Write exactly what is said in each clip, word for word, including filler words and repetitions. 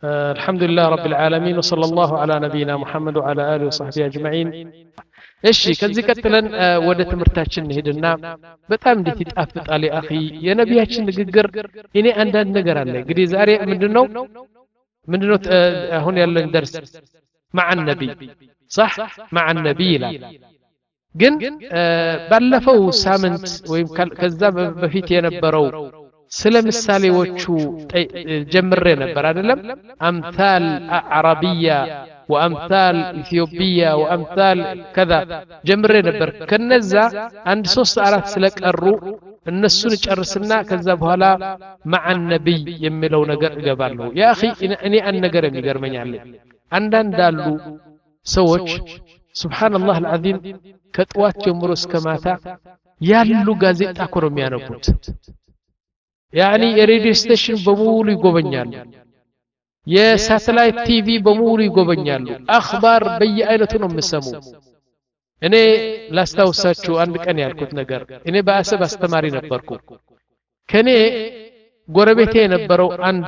آه، الحمد لله رب العالمين وصلى الله على نبينا محمد وعلى آله وصحبه أجمعين. እሺ ከዚህ ቀጥለን ወደ ትምህርታችን እንሄድና በጣም እንዴት ይጣፍጣል አኺ የነቢያችን ንግግር። እኔ አንዳንድ ነገር አለ እንግዲህ ዛሬ ምንድነው ምንድነው አሁን ያለን ደርስ مع النبي صح مع النبي ይላል። ግን ባለፈው ሳምንት ወይም ከዛ በፊት የነበረው ስለ ምሳሌዎቹ ጀምሬ ነበር አይደለም? አምሳል አረቢያ وامثال ኢትዮጵያ وامثال كذا ጀምሬ ነበር። ከነዛ አንድ ሶስት አራት ስለቀሩ እነሱን ጨርስና ከዛ በኋላ مع النبي የሚለው ነገር እገባለሁ። ያ اخي እኔ አንድ ነገር የሚገርመኛል አንዳንድ አሉ ሰዎች ሱብሃንአላህ العظيم ከጧት ጀምሮ እስከ ማታ ያሉ ጋዜጣ እኮ ነው የሚያነቡት። ያኒ የሬዲዮ ስቴሽን በሙሉ ይጎበኛሉ፣ የሳተላይት ቲቪ በሙሉ ይጎበኛሉ፣ አኽባር በየአይነቱ ነው የሚሰሙ። እኔ ላስታውሳችሁ አንድ ቀን ያልኩት ነገር እኔ በአሰብ አስተማሪ ነበርኩ። ከኔ ጎረቤቴ የነበረው አንዱ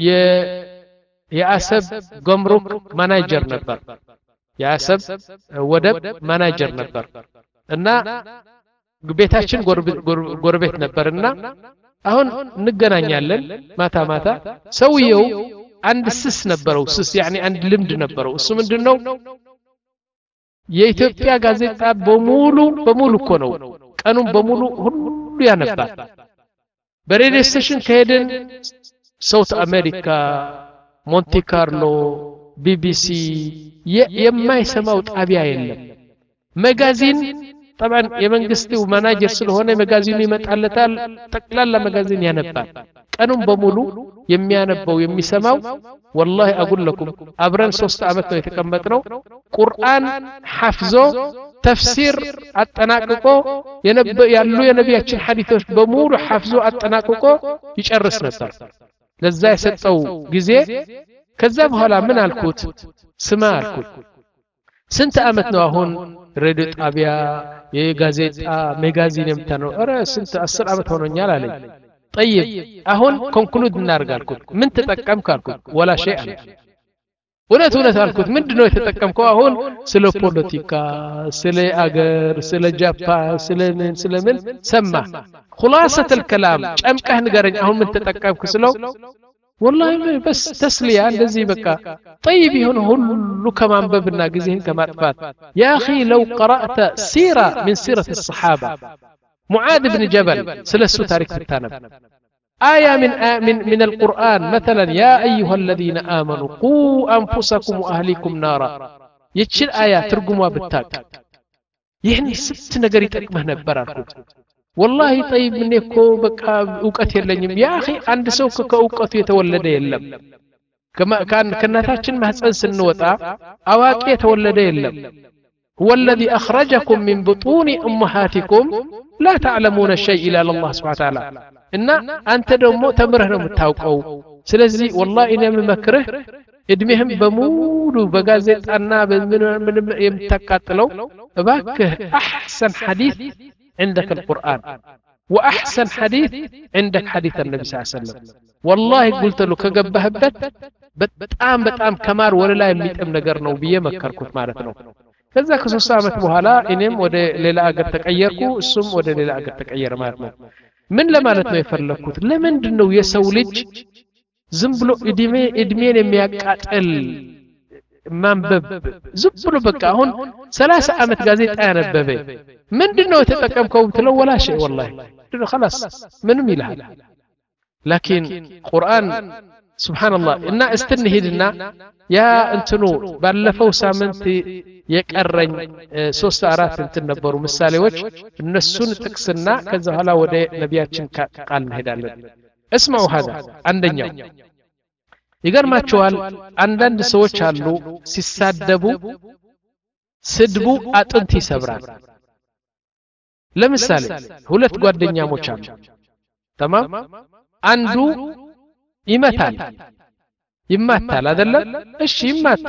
የአሰብ ገምሩክ ማናጀር ነበር፣ የአሰብ ወደብ ማናጀር ነበር እና ቤታችን ጎረቤት ነበርና አሁን እንገናኛለን ማታ ማታ። ሰውየው አንድ ስስ ነበረው፣ ስስ ያኒ አንድ ልምድ ነበረው። እሱ ምንድነው የኢትዮጵያ ጋዜጣ በሙሉ በሙሉ እኮ ነው ቀኑን በሙሉ ሁሉ ያነባል። በሬዲዮ ስቴሽን ከሄድን ሳውት አሜሪካ፣ ሞንቴ ካርሎ፣ ቢቢሲ የማይሰማው ጣቢያ የለም። መጋዚን طبعا የመንግስቱ ማናጀር ስለሆነ መጋዚኑ ይመጣለታል፣ ጠቅላላ መጋዚን ያነባል። ቀኑን በሙሉ የሚያነበው የሚሰማው والله اقول لكم አብረን ሶስት አመት ነው የተቀመጥነው። ቁርአን ሐፍዞ ተፍሲር አጠናቅቆ ያሉ የነቢያችን ሐዲሶች በሙሉ ሐፍዞ አጠናቅቆ ይጨርስ ነበር ለዛ የሰጠው ጊዜ። ከዛ በኋላ ምን አልኩት ስማ አልኩት ስንት አመት ነው አሁን ሬዲዮ ጣቢያ የጋዜጣ መጋዚን የምታነው? ኧረ ስንት አስር አመት ሆኖኛል አለኝ። طيب አሁን ኮንክሉድ እናርጋልኩት ምን ተጠቀምክ አልኩት። ወላ ሸይ አለ። እውነት እውነት አልኩት። ምንድነው የተጠቀምከው? አሁን ስለ ፖለቲካ፣ ስለ አገር፣ ስለ ጃፓን፣ ስለ ምን ስለ ምን ሰማ። خلاصة الكلام ጨምቀህ ንገረኝ አሁን ምን ተጠቀምክ ስለው والله بس تسلية እንደዚህ በቃ طيب يهون ሁሉ ከማንበብና ጊዜህን ከማጥፋት يا اخي لو قرأت سيرة من سيرة الصحابة معاذ بن جبل سلسو تاريخ التانب آية من آية من من القرآن مثلا يا أيها الذين آمنوا قوا أنفسكم وأهليكم نارا يتشل آية ترجموا بالتاك يعني ست ነገር ይጠቅመህ ነበር አልኩት። والله طيب مني እኮ በቃ ዕውቀት የለኝም። ያ اخي አንድ ሰው ከዕውቀቱ የተወለደ የለም። ከማን ከናታችን ማህፀን ስንወጣ አዋቂ የተወለደ የለም። هو الذي أخرجكم من بطون أمهاتكم لا تعلمون شيء إلا الله سبحانه وتعالى እና አንተ ደግሞ ተምረህ ነው የምታውቀው። ስለዚህ والله እኔ የምመክርህ እድሜህም በሙሉ በጋዜጣና በምን የምታቃጥለው እባክህ أحسن حديث عندك القرآن وأحسن حديث عندك حديث النبي صلى الله عليه وسلم. والله قلت له كجبهبت በጣም በጣም ከማር ወለላ የሚጥም ነገር ነው ብዬ መከርኩት ማለት ነው። ከዛ ከሶስት አመት በኋላ እኔም ወደ ሌላ አገር ተቀየርኩ፣ እሱም ወደ ሌላ አገር ተቀየረ ማለት ነው። ምን ለማለት ነው የፈለኩት? ለምንድነው የሰው ልጅ ዝም ብሎ እድሜ እድሜን የሚያቃጥል ማንበብ ዝም ብሎ በቃ አሁን ሰላሳ አመት ጋዜጣ ያነበበ ምንድነው የተጠቀምከው ብትለው ወላ ሸይ والله ድሮ خلاص ምንም ይላል። لكن ቁርአን ሱብሃንአላህ እና እስትንሂድና ያ እንትኑ ባለፈው ሳምንት የቀረኝ ሶስት አራት እንትን ነበሩ ምሳሌዎች፣ እነሱን ጥቅስና ከዛ በኋላ ወደ ነቢያችን ቃል እንሄዳለን። اسمعوا هذا አንደኛው ይገርማቸዋል። አንዳንድ ሰዎች አሉ ሲሳደቡ ስድቡ አጥንት ይሰብራል። ለምሳሌ ሁለት ጓደኛሞች አሉ تمام አንዱ ይመታል ይማታል አይደለም? እሺ ይማታ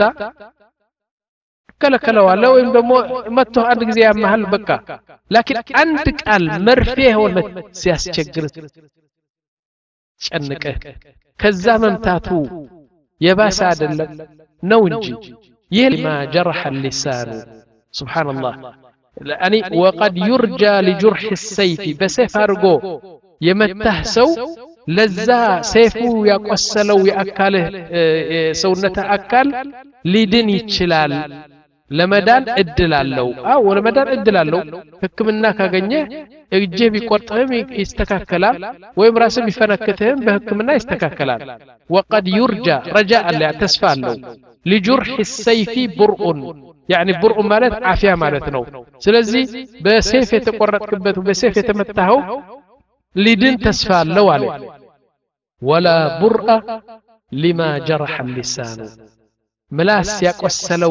ከለከለዋለሁ ወይም ደግሞ መጥቶ አንድ ጊዜ ያማሃል በቃ። لكن አንድ ቃል መርፌ ሆነ ሲያስቸግር ጨንቀህ ከዛ መምታቱ የባሰ አይደለም ነው እንጂ ይህ ما جرح اللسان سبحان الله يعني وقد يرجى لجرح السيف بسيف አርጎ የመታህ ሰው ለዛ ሰይፉ ያቆሰለው ያካለ ሰውነተ አካል ሊድን ይችላል ለመዳን እድል አለው አው ለመዳን እድል አለው ህክምና ካገኘ እጄ ቢቆርጥህም ይስተካከላል ወይም ራስ ቢፈነክትህም በህክምና ይስተካከላል وقد يرجى رجاء لا ተስፋ አለው لجرح السيف برء يعني برء ማለት አፊያ ማለት ነው ስለዚህ በሰይፍ የተቆረጥክበት በሰይፍ የተመታኸው ሊድን ተስፋ አለው አለ ولا برء لما جرح اللسان ምላስ ያቆሰለው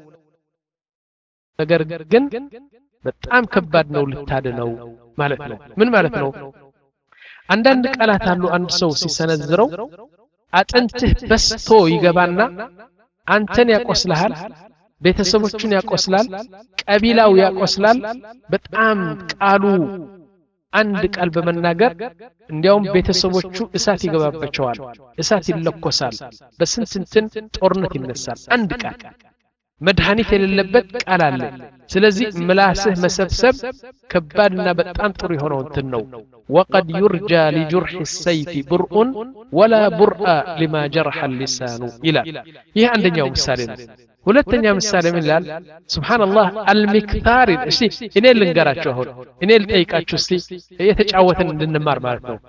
ነገር ግን በጣም ከባድ ነው ልታድነው ማለት ነው ምን ማለት ነው አንዳንድ ቃላት አሉ አንድ ሰው ሲሰነዝረው አጥንትህ በስቶ ይገባና አንተን ያቆስልሃል ቤተሰቦቹን ያቆስላል ቀቢላው ያቆስላል በጣም ቃሉ አንድ ቃል በመናገር እንዲያውም ቤተሰቦቹ እሳት ይገባባቸዋል እሳት ይለኮሳል በስንትንትን ጦርነት ይነሳል አንድ ቃል መድኃኒት የሌለበት ቃል አለ ስለዚህ ምላስህ መሰብሰብ ከባድና በጣም ጥሩ የሆነው እንትን ነው وقد يرجى لجرح السيف برء ولا برء لما جرح اللسان الى ይህ አንደኛው ምሳሌ ነው ሁለተኛ ምሳሌ ምን ይላል ሱብሃንአላህ አልሚክታር እሺ እኔ ልንገራችሁ አሁን እኔ ልጠይቃችሁ እስቲ የተጫወተን እንድንማር ማለት ነው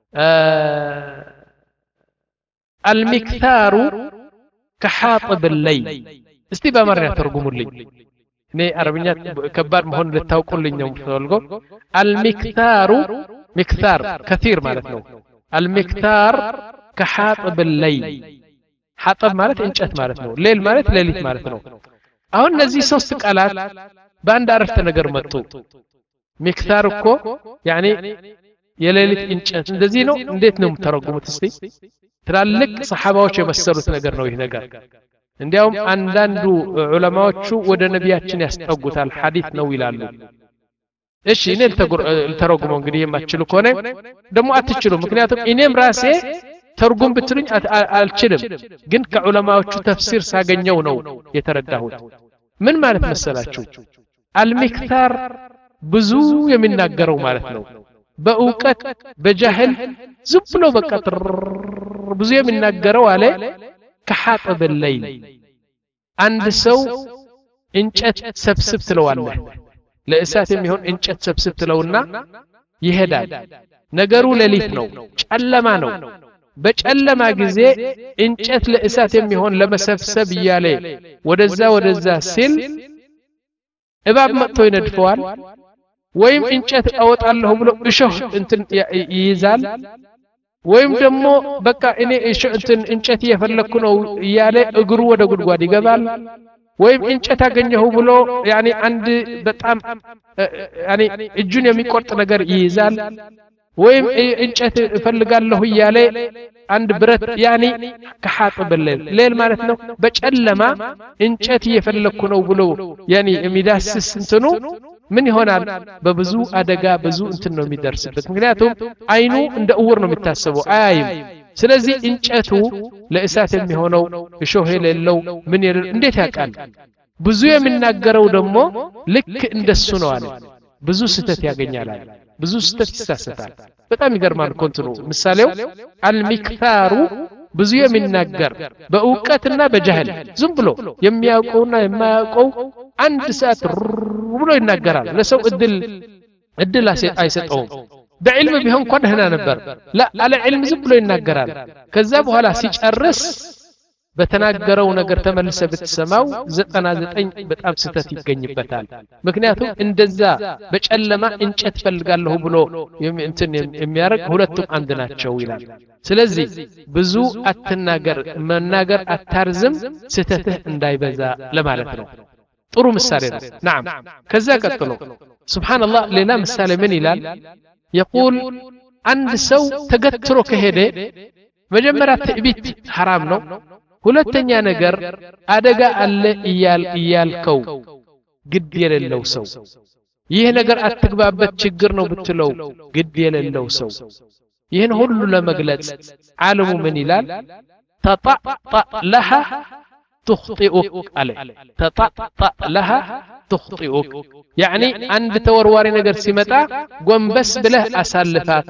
አልሚክታሩ كحاطب الليل እስቲ በአማርኛ ተርጉሙልኝ እኔ አረብኛ ከባድ መሆን ልታውቁልኝ ነው ፈልጎ አልሚክታሩ ሚክታር كثير ማለት ነው አልሚክታር كحاطب الليل حطب ማለት እንጨት ማለት ነው ሌል ማለት ሌሊት ማለት ነው አሁን እነዚህ ሶስት ቃላት በአንድ አረፍተ ነገር መጡ ሚክታር እኮ يعني የሌሊት እንጨት እንደዚህ ነው እንዴት ነው ተረጉሙት እስቲ ትላልቅ ሰሃባዎች የመሰሉት ነገር ነው ይሄ ነገር እንዲያውም አንዳንዱ ዑለማዎቹ ወደ ነቢያችን ያስጠጉታል ሐዲስ ነው ይላሉ እሺ እኔ ልተረጉመው እንግዲህ የማትችሉ ከሆነ ደግሞ አትችሉ ምክንያቱም እኔም ራሴ ተርጉም ብትሉኝ አልችልም ግን ከዑለማዎቹ ተፍሲር ሳገኘው ነው የተረዳሁት ምን ማለት መሰላችሁ አልሚክታር ብዙ የሚናገረው ማለት ነው በእውቀት በጃህል ዝም ብሎ በቃ ብዙ የሚናገረው አለ كحاطب الليل አንድ ሰው እንጨት ሰብስብ ትለዋለህ ለእሳት የሚሆን እንጨት ሰብስብ ትለውና ይሄዳል ነገሩ ሌሊት ነው ጨለማ ነው በጨለማ ጊዜ እንጨት ለእሳት የሚሆን ለመሰብሰብ ይያለ ወደዛ ወደዛ ሲል እባብ መጥቶ ይነድፈዋል ወይም እንጨት አወጣለሁ ብሎ እሾህ እንትን ይይዛል ወይም ደግሞ በቃ እኔ እንትን እንጨት እየፈለኩ ነው ይያለ እግሩ ወደ ጉድጓድ ይገባል ወይም እንጨት አገኘሁ ብሎ ያኒ አንድ በጣም ያኒ እጁን የሚቆርጥ ነገር ይይዛል ወይም እንጨት እፈልጋለሁ ይያለ አንድ ብረት ያኒ ከሐጥብ الليل ሌል ማለት ነው በጨለማ እንጨት እየፈለኩ ነው ብሎ ያኒ የሚዳስስ እንትኑ ምን ይሆናል በብዙ አደጋ ብዙ እንትን ነው የሚደርስበት ምክንያቱም አይኑ እንደ እውር ነው የሚታሰበው አያይም ስለዚህ እንጨቱ ለእሳት የሚሆነው እሾህ የሌለው ምን ይል እንዴት ያውቃል ብዙ የሚናገረው ደግሞ ልክ እንደሱ ነው አለ ብዙ ስተት ያገኛል ብዙ ስተት ይሳሰታል በጣም ይገርማል ኮንትኑ ምሳሌው አልሚክታሩ ብዙ የሚናገር በእውቀትና በጃህል ዝም ብሎ የሚያውቀውና የማያውቀው አንድ ሰዓት ብሎ ይናገራል ለሰው እድል እድል አይሰጠውም በዕልም ቢሆን እንኳን ደህና ነበር لا على علم ዝም ብሎ ይናገራል ከዛ በኋላ ሲጨርስ በተናገረው ነገር ተመልሰ ብትሰማው ዘጠና ዘጠኝ በጣም ስተት ይገኝበታል ምክንያቱም እንደዛ በጨለማ እንጨት ፈልጋለሁ ብሎ እንትን የሚያረግ ሁለቱም አንድ ናቸው ይላል ስለዚህ ብዙ አትናገር መናገር አታርዝም ስተትህ እንዳይበዛ ለማለት ነው ጥሩ ምሳሌ ነው نعم ከዛ ቀጥሎ ሱብሃንአላህ ሌላ ምሳሌ ምን ይላል يقول አንድ ሰው ተገትሮ ከሄደ መጀመሪያ ትዕቢት حرام ነው ሁለተኛ ነገር አደጋ አለ ይያል ይያልከው ግድ የሌለው ሰው ይሄ ነገር አትግባበት ችግር ነው ብትለው ግድ የሌለው ሰው ይሄን ሁሉ ለመግለጽ ዓለሙ ምን ይላል تطأطأ لها تخطئك عليه تطأطأ لها تخطئك يعني عند تورواري نجر سمتا قنبس بله أسالفات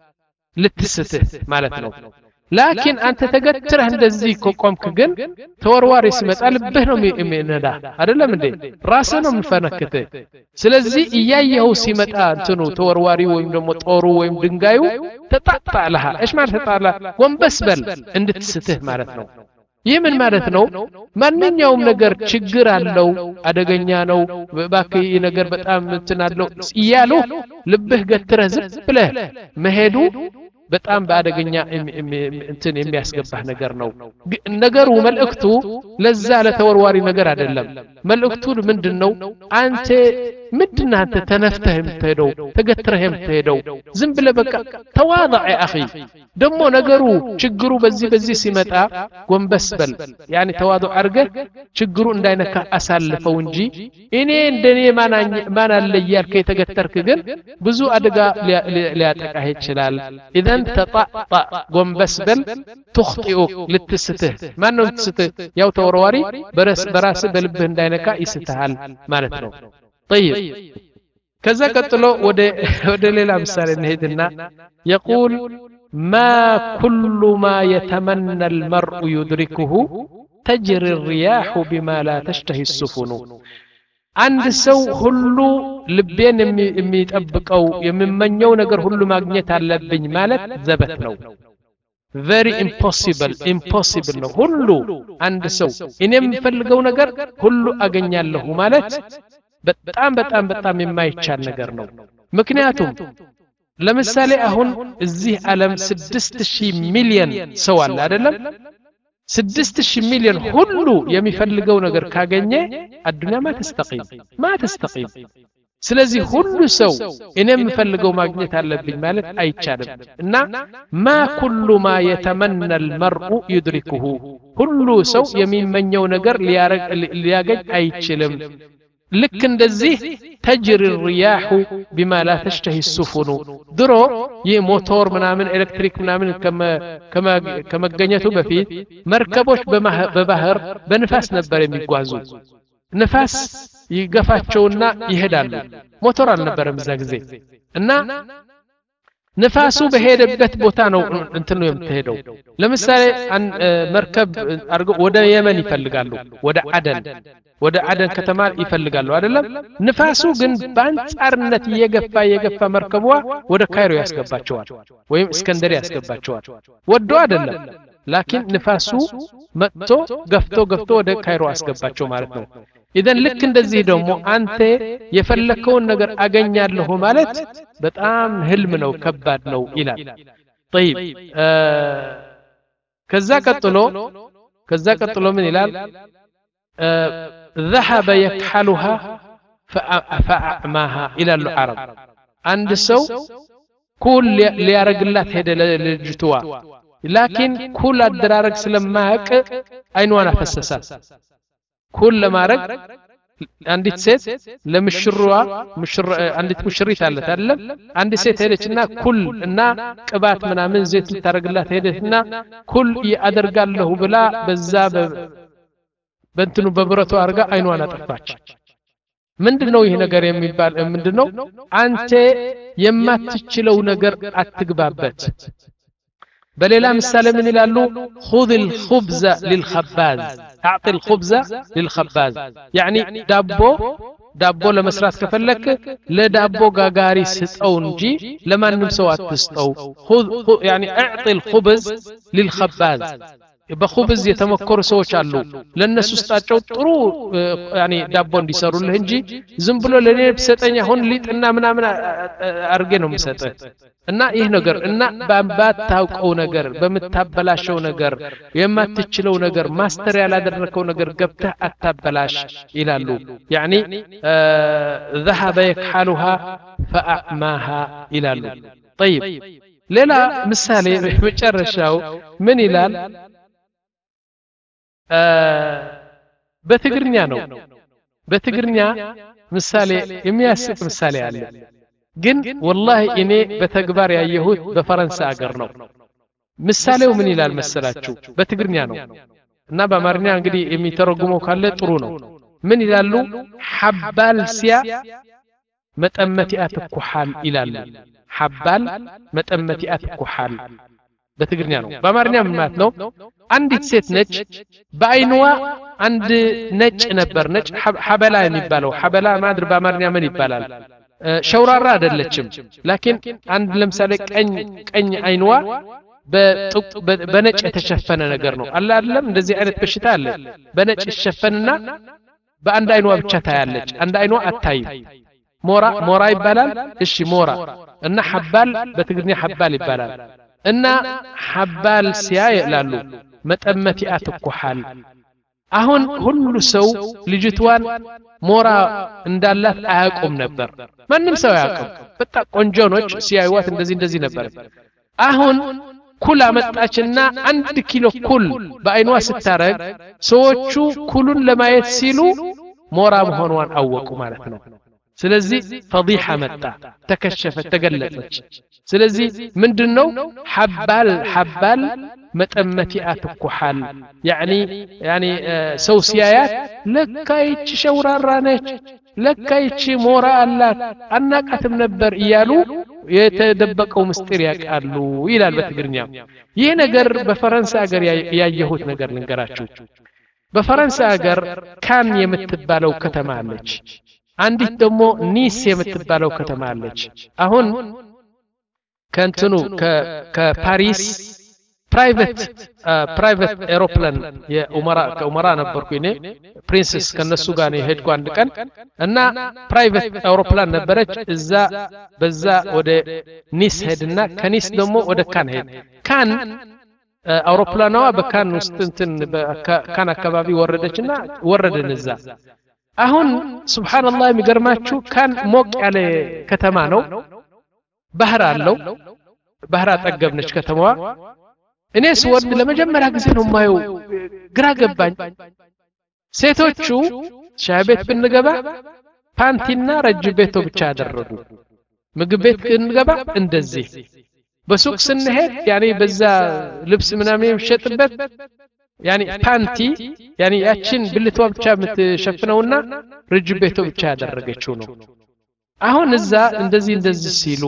لتسته مالتنا لكن أنت تقتره እንደዚህ ከቆምክ ግን ተወርዋሪ ሲመጣ ልብህ ነው የሚነዳ አይደለም እንዴ ራስህ ነው የሚፈነክተ ስለዚህ እያየው ሲመጣ እንትኑ ተወርዋሪ ወይም ደግሞ ጦሩ ወይም ድንጋዩ ተጣጣለህ እሺ ማለት ተጣላ ጎንበስ በል እንድትስትህ ማለት ነው ይህ ምን ማለት ነው ማንኛውም ነገር ችግር አለው አደገኛ ነው ባክህ ነገር በጣም እንትናለው ይያሉ ልብህ ገትረህ ዝም ብለህ መሄዱ በጣም ባደገኛ እንትን የሚያስገባህ ነገር ነው ነገሩ መልእክቱ ለዛ ለተወርዋሪ ነገር አይደለም መልእክቱ ምንድነው አንተ ምንድነው አንተ ተነፍተህ የምትሄደው ተገትረህ የምትሄደው ዝም ብለህ በቃ ተዋضع يا اخي ደሞ ነገሩ ችግሩ በዚህ በዚህ ሲመጣ ጎንበስ በል ያኒ ተዋضع አርገህ ችግሩ እንዳይነካ አሳልፈው እንጂ እኔ እንደኔ ማናኝ ማን አለ ይያልከ የተገተርክ ግን ብዙ አደጋ ሊያጠቃህ ይችላል اذا تطأطأ ጎንበስ በል تخطئك لتسته ማን ነው ትስته ያው ተወርዋሪ በራስ በራስ በልብህ እንዳይነካ ይስተሃል ማለት ነው طيب كذا قتلوا ود ود ليلى مثال نهيدنا يقول ما كل ما يتمنى المرء يدركه تجري الرياح بما لا تشتهي السفن عند سو كله لبين የሚጠብቀው የሚመኘው ነገር ሁሉ ማግኘት አለብኝ ማለት ዘበት ነው very impossible impossible ነው ሁሉ አንድ ሰው እኔ የምፈልገው ነገር ሁሉ አገኛለሁ ማለት በጣም በጣም በጣም የማይቻል ነገር ነው ምክንያቱም ለምሳሌ አሁን እዚህ ዓለም ስድስት ሺህ ሚሊዮን ሰው አለ አይደለም ስድስት ሺህ ሚሊዮን ሁሉ የሚፈልገው ነገር ካገኘ አዱንያ ما تستقيم ما تستقيم ስለዚህ ሁሉ ሰው እኔ የምፈልገው ማግኘት አለብኝ ማለት አይቻልም እና ما كل ما يتمنى المرء يدركه ሁሉ ሰው የሚመኘው ነገር ሊያገኝ አይችልም ልክ እንደዚህ تجري الرياح بما لا تشتهي السفن ድሮ የሞተር ምናምን ኤሌክትሪክ ምናምን ከመ ከመገኘቱ በፊት መርከቦች በባህር በንፋስ ነበር የሚጓዙ ንፋስ ይገፋቸውና ይሄዳሉ ሞተር አልነበረም እዛ ጊዜ እና ንፋሱ በሄደበት ቦታ ነው እንትን ነው የምትሄደው ለምሳሌ መርከብ አርገው ወደ የመን ይፈልጋሉ ወደ አደን ወደ አደን ከተማ ይፈልጋሉ አይደለም ንፋሱ ግን በአንጻርነት እየገፋ እየገፋ መርከቧ ወደ ካይሮ ያስገባቸዋል ወይም እስከንደሪያ ያስገባቸዋል ወዶ አይደለም ላኪን ንፋሱ መጥቶ ገፍቶ ገፍቶ ወደ ካይሮ ያስገባቸው ማለት ነው إذن لك እንደዚህ ደግሞ አንተ የፈለከውን ነገር አገኛለሁ ማለት በጣም ህልም ነው ከባድ ነው ይላል طيب ከዛ ቀጥሎ ከዛ ቀጥሎ ምን ይላል ذهب يكحلها فأعماها إلى العرب عند سو كل ليارجلات هذا للجتوا لكن كل الدرارك سلماك عينوانا فسسات كل ما رق عندي سيت لمشروع مشر عندي مشريت على تعلم عندي سيت هيدتنا كل إننا كبات منا من زيت ترجلات هيدتنا كل يقدر قال له بلا بالزاب بنتنو ببرتو أرجع عينوانا تفاش ምንድነው ይሄ ነገር የሚባል ምንድነው አንተ የማትችለው ነገር አትግባበት በሌላ ምሳሌ ምን ይላሉ خذ الخبز للخباز اعطي الخبز للخباز يعني ዳቦ ዳቦ ለመስራት ከፈለክ ለዳቦ ጋጋሪ ስጠው እንጂ ለማንም ሰው አትስጠው خذ يعني اعطي الخبز للخباز በخبز የተመከሩ ሰዎች አሉ ለነሱ ስጣቸው ጥሩ يعني ዳቦ እንዲሰሩልህ እንጂ ዝም ብሎ ለኔ ብሰጠኝ አሁን ሊጥና ምናምን አርጌ ነው የምሰጠህ እና ይሄ ነገር እና ባታውቀው ነገር በመታበላሽው ነገር የማትችለው ነገር ማስተር ያላደረከው ነገር ገብተህ አታበላሽ ይላሉ يعني ذهب يكحلها فأعماها ይላሉ طيب ሌላ ምሳሌ መጨረሻው ምን ይላል በትግርኛ ነው በትግርኛ ምሳሌ የሚያስቅ ምሳሌ አለ ግን والله እኔ በተግባር ያየሁት በፈረንሳይ ሀገር ነው ምሳሌው ምን ይላል መሰላችሁ በትግርኛ ነው እና በአማርኛ እንግዲህ የሚተረጉመው ካለ ጥሩ ነው ምን ይላሉ ሐባል ሲያ መጠመቲአት ኩሐል ይላሉ ሐባል መጠመቲአት ኩሐል በትግርኛ ነው በአማርኛ ምን ማለት ነው አንዲት ሴት ነች በአይንዋ አንድ ነጭ ነበር ነጭ ሐበላ የሚባለው ሐበላ ማድር በአማርኛ ምን ይባላል ሸውራራ አይደለችም ላኪን አንድ ለምሳሌ ቀኝ ቀኝ አይንዋ በነጭ የተሸፈነ ነገር ነው አለ አይደለም እንደዚህ አይነት በሽታ አለ በነጭ ይሸፈንና በአንድ አይንዋ ብቻ ታያለች አንድ አይንዋ አታይም ሞራ ሞራ ይባላል እሺ ሞራ እና ሐባል በትግርኛ ሐባል ይባላል እና ሐባል ሲያ ይላሉ መጠመቲአት ኩሐል አሁን ሁሉ ሰው ልጅቷን ሞራ እንዳላት አያውቁም ነበር ማንንም ሰው አያውቅም በጣም ቆንጆ ነች ሲያዩዋት እንደዚህ እንደዚህ ነበር አሁን ኩል አመጣችና አንድ ኪሎ ኩል በአይኗ ስታረግ ሰዎቹ ኩሉን ለማየት ሲሉ ሞራ መሆኗን አወቁ ማለት ነው ስለዚህ ፈዲሐ መጣ ተከሸፈት ተገለጸች ስለዚህ ምንድነው ሐባል ሐባል መጠመቲአት ኩሐል يعني يعني ሰው ሲያያት ለካ ይቺ ሸውራራ ነች ለካ ይቺ ሞራ አላት አናቃትም ነበር እያሉ የተደበቀው ምስጢር ያቃሉ ይላል በትግርኛ ይሄ ነገር በፈረንሳይ ሀገር ያየሁት ነገር ልንገራችሁ በፈረንሳይ ሀገር ካን የምትባለው ከተማ አለች አንዲት ደግሞ ኒስ የምትባለው ከተማ አለች አሁን ከንትኑ ከፓሪስ ፕራይቬት ፕራይቬት ኤሮፕላን የኡመራ ከኡመራ ነበርኩ እኔ ፕሪንሰስ ከነሱ ጋር ነው ሄድኩ አንድ ቀን እና ፕራይቬት ኤሮፕላን ነበረች እዛ በዛ ወደ ኒስ ሄድና ከኒስ ደግሞ ወደ ካን ሄድ ካን አውሮፕላኗ በካን ውስጥ እንትን በካን አካባቢ ወረደችና ወረደን እዛ አሁን ሱብሃንአላህ የሚገርማችሁ ካን ሞቅ ያለ ከተማ ነው ባህር አለው ባህር አጠገብነች ከተማዋ እኔ ስወርድ ለመጀመሪያ ጊዜ ነው ማየው ግራ ገባኝ ሴቶቹ ሻይ ቤት ብንገባ ፓንቲና ረጅቤቶ ብቻ ያደረጉ ምግብ ቤት ብንገባ እንደዚህ በሱቅ ስንሄድ ያኔ በዛ ልብስ ምናምን የሚሸጥበት ያኔ ፓንቲ ያኔ ያችን ብልቷ ብቻ የምትሸፍነውና ረጅቤቶ ብቻ ያደረገችው ነው አሁን እዛ እንደዚህ እንደዚህ ሲሉ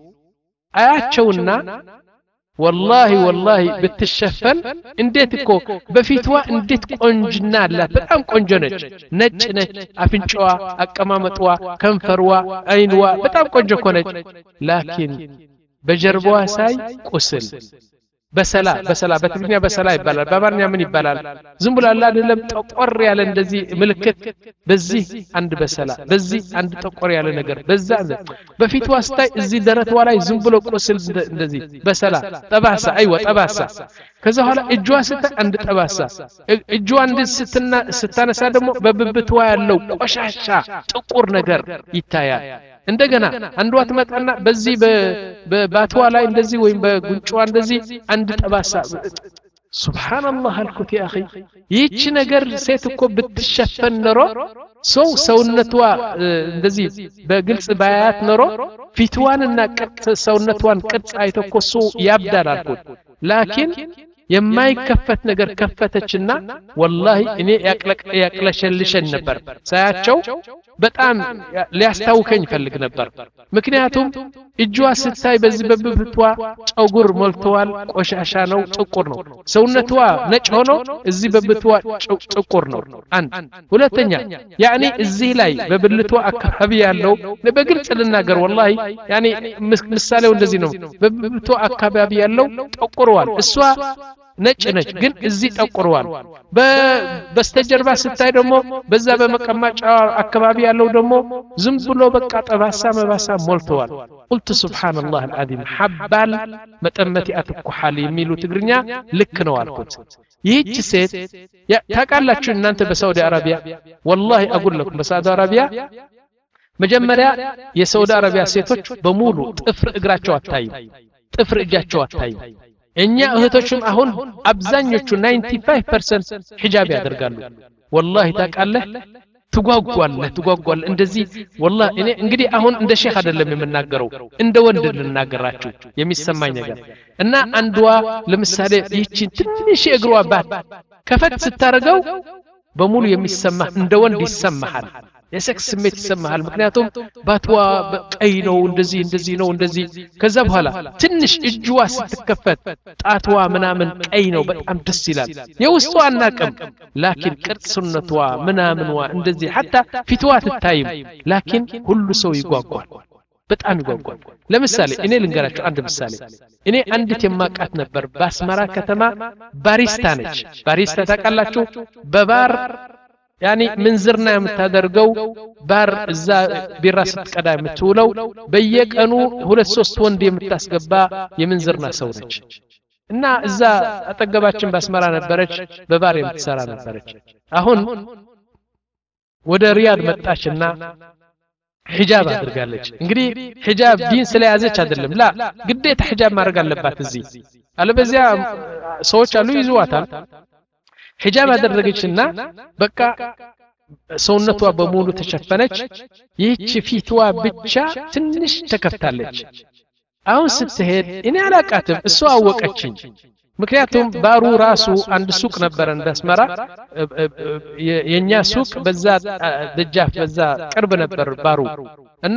አያቸውና والله والله بتشفن እንዴት እኮ በፊትዋ እንዴት ቆንጅና አላት በጣም ቆንጆ ነች ነጭ ነች አፍንጫዋ አቀማመጥዋ ከንፈርዋ አይንዋ በጣም ቆንጆ ነች ላኪን በጀርባዋ ሳይ ቁስል በሰላ በሰላ በትግርኛ በሰላ ይባላል በአማርኛ ምን ይባላል ዝም ብሎ አላ አይደለም ጠቆር ያለ እንደዚህ ምልክት በዚህ አንድ በሰላ በዚህ አንድ ጠቆር ያለ ነገር በዛ በፊቱ አስታይ እዚህ ደረቷ ላይ ዝም ብሎ ቁስል እንደዚህ በሰላ ጠባሳ አይዋ ጠባሳ ከዛ ኋላ እጇ ስታ አንድ ጠባሳ እጇ አንድ ስትና ስታነሳ ደግሞ በብብቷ ያለው ቆሻሻ ጥቁር ነገር ይታያል እንደገና አንዷ ትመጣና በዚህ በባቷ ላይ እንደዚህ ወይም በጉንጯ እንደዚህ አንድ ጠባሳ ሱብሃንአላህ አልኩት ያ اخي ይህች ነገር ሴት እኮ ብትሸፈን ኖሮ ሰው ሰውነቷ እንደዚህ በግልጽ ባያት ኖሮ ፊትዋንና ቅርጽ ሰውነቷን ቅርጽ አይተኮሱ ያብዳል አልኩት ላኪን የማይከፈት ነገር ከፈተችና ወላሂ እኔ ያቅለቅ ያቅለሸልሸን ነበር ሳያቸው በጣም ሊያስታውከኝ ፈልግ ነበር ምክንያቱም እጇ ስታይ በዚህ በብብቷ ጸጉር ሞልተዋል ቆሻሻ ነው ጥቁር ነው ሰውነቷ ነጭ ሆኖ እዚህ በብብቷ ጥቁር ነው አንድ ሁለተኛ ያኒ እዚህ ላይ በብልቷ አካባቢ ያለው በግልጽ ልናገር ወላሂ ያኒ ምሳሌው እንደዚህ ነው በብብቷ አካባቢ ያለው ጠቁሯል እሷ ነጭ ነች ግን እዚህ ጠቁሯል በስተጀርባ ስታይ ደግሞ በዛ በመቀማጫ አካባቢ ያለው ደግሞ ዝም ብሎ በቃ ጠባሳ መባሳ ሞልተዋል قلت سبحان الله العظيم حبال መጠመቲአት ኩሐል የሚሉ ትግርኛ ልክ ነው አልኩት ይህች ሴት ታውቃላችሁ እናንተ በሳውዲ አረቢያ والله اقول لكم በሳውዲ አረቢያ መጀመሪያ የሳውዲ አረቢያ ሴቶች በሙሉ ጥፍር እግራቸው አታዩ ጥፍር እጃቸው አታዩ እኛ እህቶችም አሁን አብዛኞቹ ninety-five percent ሒጃብ ያደርጋሉ والله ታውቃለህ ትጓጓለህ ትጓጓለህ እንደዚህ والله እኔ እንግዲህ አሁን እንደ ሼክ አይደለም የምናገረው እንደ ወንድ ልናገራችሁ የሚሰማኝ ነገር እና አንዷ ለምሳሌ ይህቺን ትንሽ እግሯ ባት ከፈት ስታረገው በሙሉ የሚሰማህ እንደ ወንድ ይሰማሃል የሴክስ ስሜት ይሰማሃል ምክንያቱም ባትዋ ቀይ ነው እንደዚህ እንደዚህ ነው እንደዚህ ከዛ በኋላ ትንሽ እጅዋ ስትከፈት ጣትዋ ምናምን ቀይ ነው በጣም ደስ ይላል የውስጧ አናቀም ላኪን ቅርጽነቷ ምናምንዋ እንደዚህ حتى ፊትዋ ትታይም ላኪን ሁሉ ሰው ይጓጓል በጣም ይጓጓል ለምሳሌ እኔ ልንገራችሁ አንድ ምሳሌ እኔ አንዲት የማቃት ነበር በአስመራ ከተማ ባሪስታ ነች ባሪስታ ታውቃላችሁ በባር يعني منزرنا የምታደርገው ባር እዛ ቢራ ስትቀዳ የምትውለው በየቀኑ ሁለት ሶስት ወንድ የምታስገባ የምንዝርና ሰው ነች እና እዛ አጠገባችን ባስመራ ነበረች በባር የምትሰራ ነበረች አሁን ወደ ሪያድ መጣችና ሒጃብ አድርጋለች እንግዲህ ሒጃብ ዲን ስለያዘች አይደለም ላ ግዴታ ሒጃብ ማድረግ አለባት እዚህ አለበዚያ ሰዎች አሉ ይዙዋታል ሒጃብ አደረገችና በቃ ሰውነቷ በሙሉ ተሸፈነች ይህች ፊትዋ ብቻ ትንሽ ተከፍታለች አሁን ስትሄድ እኔ አላቃትም እሷ አወቀችኝ ምክንያቱም ባሩ ራሱ አንድ ሱቅ ነበር እንዳስመራ የኛ ሱቅ በዛ ደጃፍ በዛ ቅርብ ነበር ባሩ እና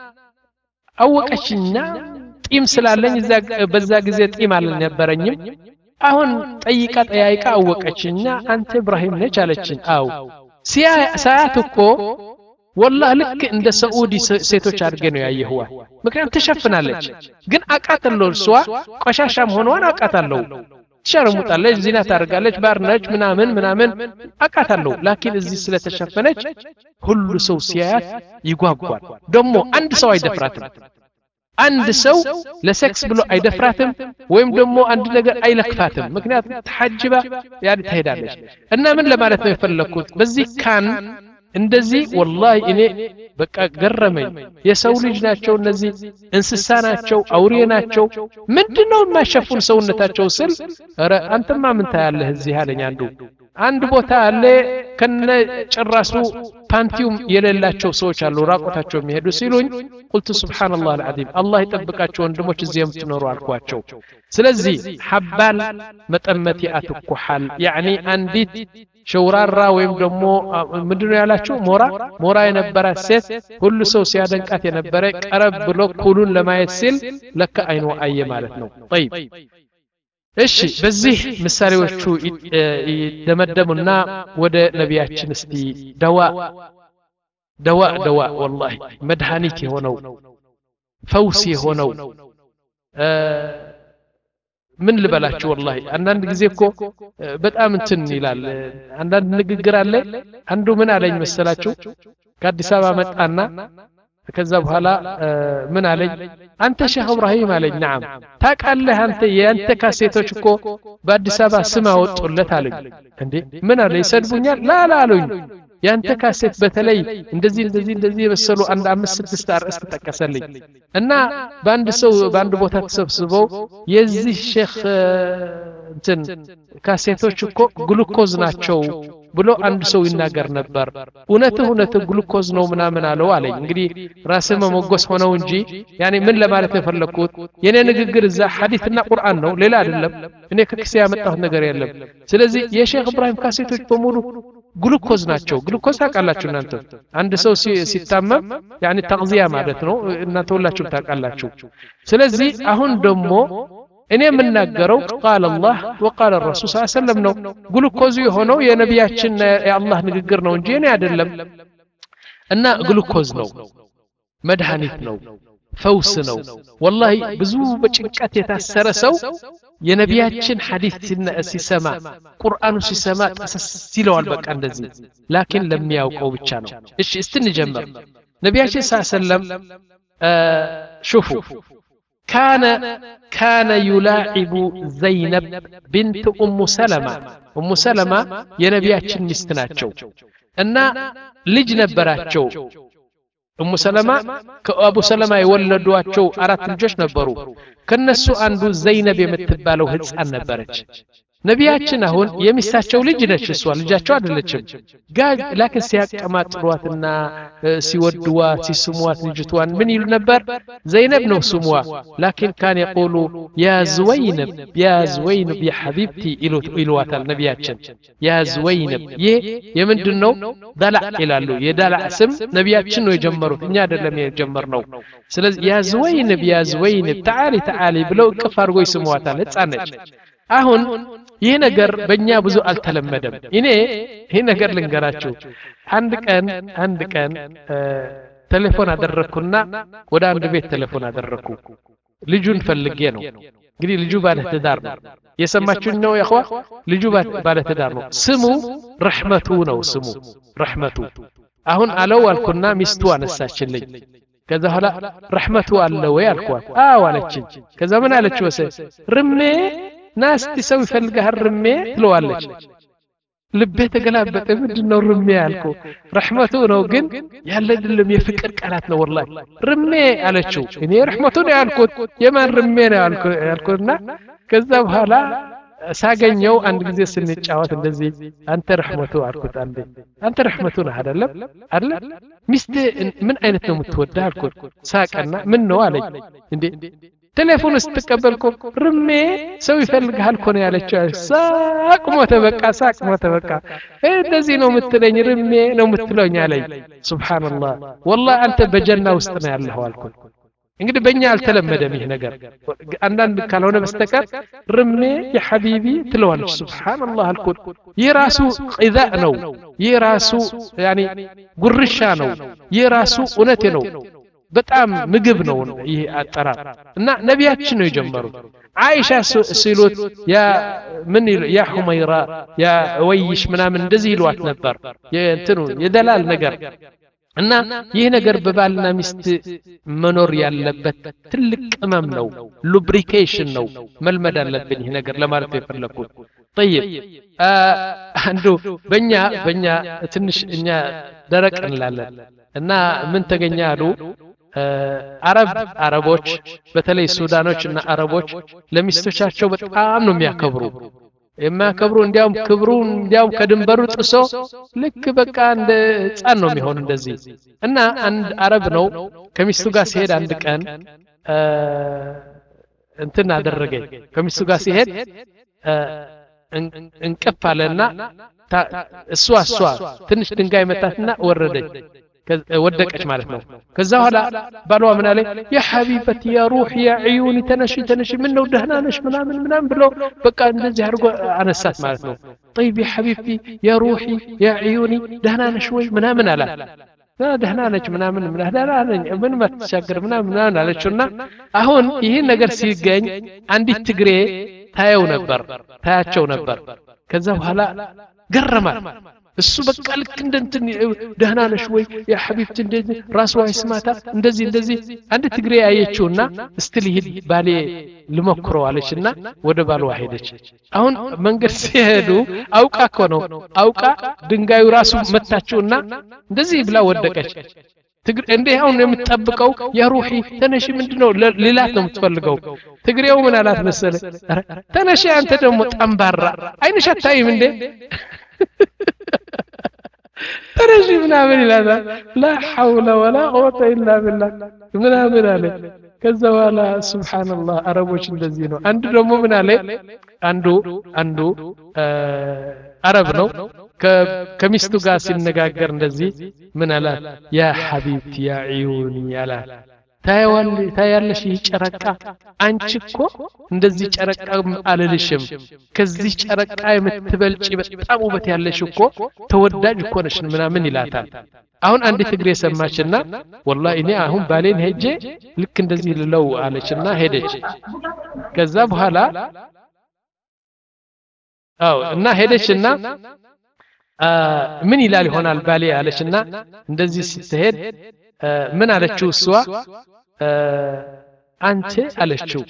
አወቀችኝና ጢም ስላለኝ በዛ ጊዜ ጢም አልነበረኝም አሁን ጠይቃ ጠያይቃ አወቀችኝና አንተ ኢብራሂም ነች አለችኝ አው ሲያሳት እኮ والله ልክ እንደ ሳዑዲ ሴቶች አድርገ ነው ያየሁዋ ምክንያቱም ተሸፍናለች ግን አቃተለው እሷ ቆሻሻም ሆነዋን አቃታለው ሸርሙጣለች ዚና ታርጋለች ባርነች ምናምን ምናምን አቃታለው ላኪን እዚህ ስለተሸፈነች ሁሉ ሰው ሲያያት ይጓጓል ደሞ አንድ ሰው አይደፍራትም አንድ ሰው ለሴክስ ብሎ አይደፍራትም ወይም ደግሞ አንድ ነገር አይለክፋትም ምክንያቱም ተሐጅባ ያዲ ትሄዳለች እና ምን ለማለት ነው የፈለኩት በዚህ ካን እንደዚህ والله እኔ በቃ ገረመኝ የሰው ልጅ ናቸው እነዚህ እንስሳ ናቸው አውሬ ናቸው ምንድነው የማይሸፉን ሰውነታቸው ስል ኧረ አንተማ ምን ታያለህ እዚህ አለኝ አንዱ አንድ ቦታ አለ ከነ ጭራሱ ፓንቲውም የሌላቸው ሰዎች አሉ ራቆታቸው የሚሄዱ ሲሉኝ قلت سبحان الله العظيم الله ይጠብቃቸው ወንድሞች እዚህ የምትኖሩ አልኳቸው ስለዚህ ሐባል መጠመት ያትኩሃል يعني አንዲት ሸውራራ ወይም ደግሞ ምንድነው ያላችሁ ሞራ ሞራ የነበረ ሴት ሁሉ ሰው ሲያደንቃት የነበረ ቀረብ ብሎ ኩሉን ለማየት ሲል ለካ አይኑ አየ ማለት ነው طيب እሺ በዚህ ምሳሌዎቹ ይደመደሙና ወደ ነቢያችን እስቲ ደዋ ደዋ ደዋ والله መድኃኒት የሆነው ፈውስ የሆነው ምን ልበላችሁ والله አንዳንድ ጊዜ እኮ በጣም እንትን ይላል አንዳንድ ንግግር አለ አንዱ ምን አለኝ መሰላችሁ ከአዲስ አበባ መጣና ከዛ በኋላ ምን አለኝ አንተ ሼህ ኢብራሂም አለኝ نعم ታቃለህ አንተ ያንተ ካሴቶች እኮ በአዲስ አበባ ስም አወጡለት አለኝ እንዴ ምን አለ ይሰድቡኛል ላ ላ አሉኝ ያንተ ካሴት በተለይ እንደዚህ እንደዚህ እንደዚህ የመሰሉ አንድ አምስት ስድስት አርዕስት ተጠቀሰልኝ እና በአንድ ሰው በአንድ ቦታ ተሰብስበው የዚህ ሼክ እንትን ካሴቶች እኮ ግሉኮዝ ናቸው ብሎ አንድ ሰው ይናገር ነበር እውነቱ እውነቱ ግሉኮዝ ነው ምናምን አለው አለኝ እንግዲህ ራስ መሞገስ ሆነው እንጂ ያኔ ምን ለማለት የፈለኩት የኔ ንግግር እዛ ሐዲስና ቁርአን ነው ሌላ አይደለም እኔ ከክስ ያመጣሁት ነገር የለም ስለዚህ የሼክ ኢብራሂም ካሴቶች በሙሉ ግሉኮዝ ናቸው ግሉኮዝ ታውቃላችሁ እናንተ አንድ ሰው ሲታመም ያኔ ተግዚያ ማለት ነው እናንተ ሁላችሁም ታውቃላችሁ ስለዚህ አሁን ደግሞ እኔ የምናገረው قال الله وقال الرسول صلى الله عليه وسلم ነው ግሉኮዝ የሆነው የነቢያችን የአላህ ንግግር ነው እንጂ እኔ አይደለም እና ግሉኮዝ ነው መድኃኒት ነው ፈውስ ነው والله ብዙ በጭንቀት የታሰረ ሰው የነቢያችን ሐዲስ ሲሰማ ቁርአኑ ሲሰማ ተሰሲለዋል በቃ እንደዚህ ላኪን ለሚያውቀው ብቻ ነው እሺ እስቲ እንጀምር ነቢያችን ሰለላሁ ዐለይሂ ወሰለም شوفوا كان كان يلاعب زينب بنت ام سلمة ام سلمة የነቢያችን ሚስት ናቸው እና ልጅ ነበራቸው ام سلمة ከአቡ ሰለማ የወለዷቸው አራት ልጆች ነበሩ ከነሱ አንዱ ዘይነብ የምትባለው ህፃን ነበረች ነቢያችን አሁን የሚስታቸው ልጅ ነች እሷ ልጃቸው አይደለችም ጋር ላኪን ሲያቀማጥሯትና ሲወድዋት ሲስሟት ልጅቷን ምን ይሉ ነበር ዘይነብ ነው ስሟ ላኪን ካን يقول يا زوينب يا زوينب يا حبيبتي ይሏታል ነቢያችን يا زوينب ይሄ የምንድነው ዳላዕ ይላሉ የዳላዕ ስም ነቢያችን ነው የጀመሩት እኛ አይደለም የጀመርነው ስለዚህ يا زوينب يا زوينب تعالي تعالي ብለው ቅፍ አድርጎ ይስሟታል ህፃን ነች አሁን ይሄ ነገር በእኛ ብዙ አልተለመደም እኔ ይሄ ነገር ልንገራችሁ አንድ ቀን አንድ ቀን ቴሌፎን አደረኩና ወደ አንድ ቤት ቴሌፎን አደረኩ ልጁን ፈልጌ ነው እንግዲህ ልጁ ባለ ትዳር ነው የሰማችሁኝ ነው ያخوا ልጁ ባለ ትዳር ነው ስሙ ረህመቱ ነው ስሙ ረህመቱ አሁን አለው አልኩና ሚስቱ አነሳችልኝ ከዛ ኋላ ረህመቱ አለ ወይ አልኳት አዎ አለችኝ ከዛ ምን አለች ወሰ ርሜ ናስቲ ሰው ይፈልጋል ርሜ ትለዋለች ልቤ ተገላበጠ ምንድነው ርሜ ያልኩ ረህመቱ ነው ግን ያለ ድልም የፍቅር ቃላት ነው ወላሂ ርሜ አለችው እኔ ረህመቱ ነው ያልኩት የማን ርሜ ነው ያልኩና ከዛ በኋላ ሳገኘው አንድ ጊዜ ስንጫወት እንደዚህ አንተ ረህመቱ አልኩት አንዴ አንተ ረህመቱ ነህ አይደለም አይደል ሚስት ምን አይነት ነው የምትወደው አልኩት ሳቀና ምን ነው አለኝ እንዴ ቴሌፎን ስትቀበልኩ ርሜ ሰው ይፈልጋል ኮነ ያለችው ሳቅ ሞተ በቃ ሳቅ ሞተ በቃ እንደዚህ ነው የምትለኝ ርሜ ነው የምትለኝ አለኝ ሱብሃንአላህ والله አንተ በጀና ውስጥ ነው ያለኸው አልኩት እንግዲህ በእኛ አልተለመደም ይሄ ነገር አንዳንድ ካልሆነ በስተቀር ርሜ የሐቢቢ ትለዋለች ሱብሃንአላህ አልኩት የራሱ ቂዛእ ነው የራሱ ያኒ ጉርሻ ነው የራሱ እውነቴ ነው በጣም ምግብ ነው ይሄ አጠራር እና ነቢያችን ነው የጀመሩት አይሻ ሲሉት ያ ምን ያ ሁመይራ ያ ወይሽ ምናምን እንደዚህ ይሏት ነበር የእንትኑ የደላል ነገር እና ይሄ ነገር በባልና ሚስት መኖር ያለበት ትልቅ ቅመም ነው ሉብሪኬሽን ነው መልመድ አለብን ይሄ ነገር ለማለት የፈለኩት طيب አንዱ በእኛ በእኛ ትንሽ እኛ ደረቅ እንላለን እና ምን ተገኛ አሉ አረብ አረቦች በተለይ ሱዳኖች እና አረቦች ለሚስቶቻቸው በጣም ነው የሚያከብሩ የሚያከብሩ እንዲያውም ክብሩ እንዲያውም ከድንበሩ ጥሶ ልክ በቃ እንደ ህፃን ነው የሚሆን እንደዚህ እና አንድ አረብ ነው ከሚስቱ ጋር ሲሄድ አንድ ቀን እንትን አደረገ ከሚስቱ ጋር ሲሄድ እንቀፍ አለና እሷ እሷ ትንሽ ድንጋይ መታትና ወረደች ወደቀች ማለት ነው ከዛ ኋላ ባሏ ምን አለ ያ ሐቢበቲ ያ ሩህ ያ عيوني ተነሽ ተነሽ ምን ነው ደህና ነሽ ምናምን ምናምን ብሎ በቃ እንደዚህ አድርጎ አነሳት ማለት ነው طيب يا حبيبتي يا روحي يا عيوني ደህና ነሽ ወይ ምናምን አላት ደህና ነች ምናምን ደህና ነኝ ምን ማትሻገር ምናምን ምናምን አለችውና አሁን ይሄ ነገር ሲገኝ አንዲት ትግሬ ታየው ነበር ታያቸው ነበር ከዛ በኋላ ገረማል እሱ በቃ ልክ እንደንትን ደህና ነሽ ወይ ያ ሐቢብቲ እንደዚህ ራስዋ ይስማታ እንደዚህ እንደዚህ አንድ ትግሬ አየችውና እስቲ ልሂድ ባሌ ልሞክረው አለችና ወደ ባሏ ሄደች አሁን መንገድ ሲሄዱ አውቃ እኮ ነው አውቃ ድንጋዩ ራሱ መታችውና እንደዚህ ብላ ወደቀች ትግሬ እንዴ አሁን የምትጠብቀው ያ ሩሂ ተነሺ ምንድነው ሌላት ነው የምትፈልገው ትግሬው ምን አላት መሰለ ተነሺ አንተ ደግሞ ጠምባራ አይንሽ አታይም እንዴ ترجي ምናምን ይላል لا حول ولا قوه الا بالله ምናምን አለ ከዛ በኋላ ሱብሃንአላህ አረቦች እንደዚህ ነው አንዱ ደግሞ ምን አለ አንዱ አንዱ አረብ ነው ከሚስቱ ጋር ሲነጋገር እንደዚህ ምን አለ ያ ሐቢብቲ ያ عيوني ያላ ታያዋል ታያለሽ ይጨረቃ አንቺ እኮ እንደዚህ ጨረቃ አለልሽም ከዚህ ጨረቃ የምትበልጪ በጣም ውበት ያለሽ እኮ ተወዳጅ እኮ ነሽ ምናምን ይላታል አሁን አንድ ትግሬ ሰማችና والله እኔ አሁን ባሌን ሄጄ ልክ እንደዚህ ልለው አለችና ሄደች ከዛ በኋላ አው እና ሄደችና ምን ይላል ይሆናል ባሌ አለችና እንደዚህ ስትሄድ ምን አለችው እሷ አንተ አለችው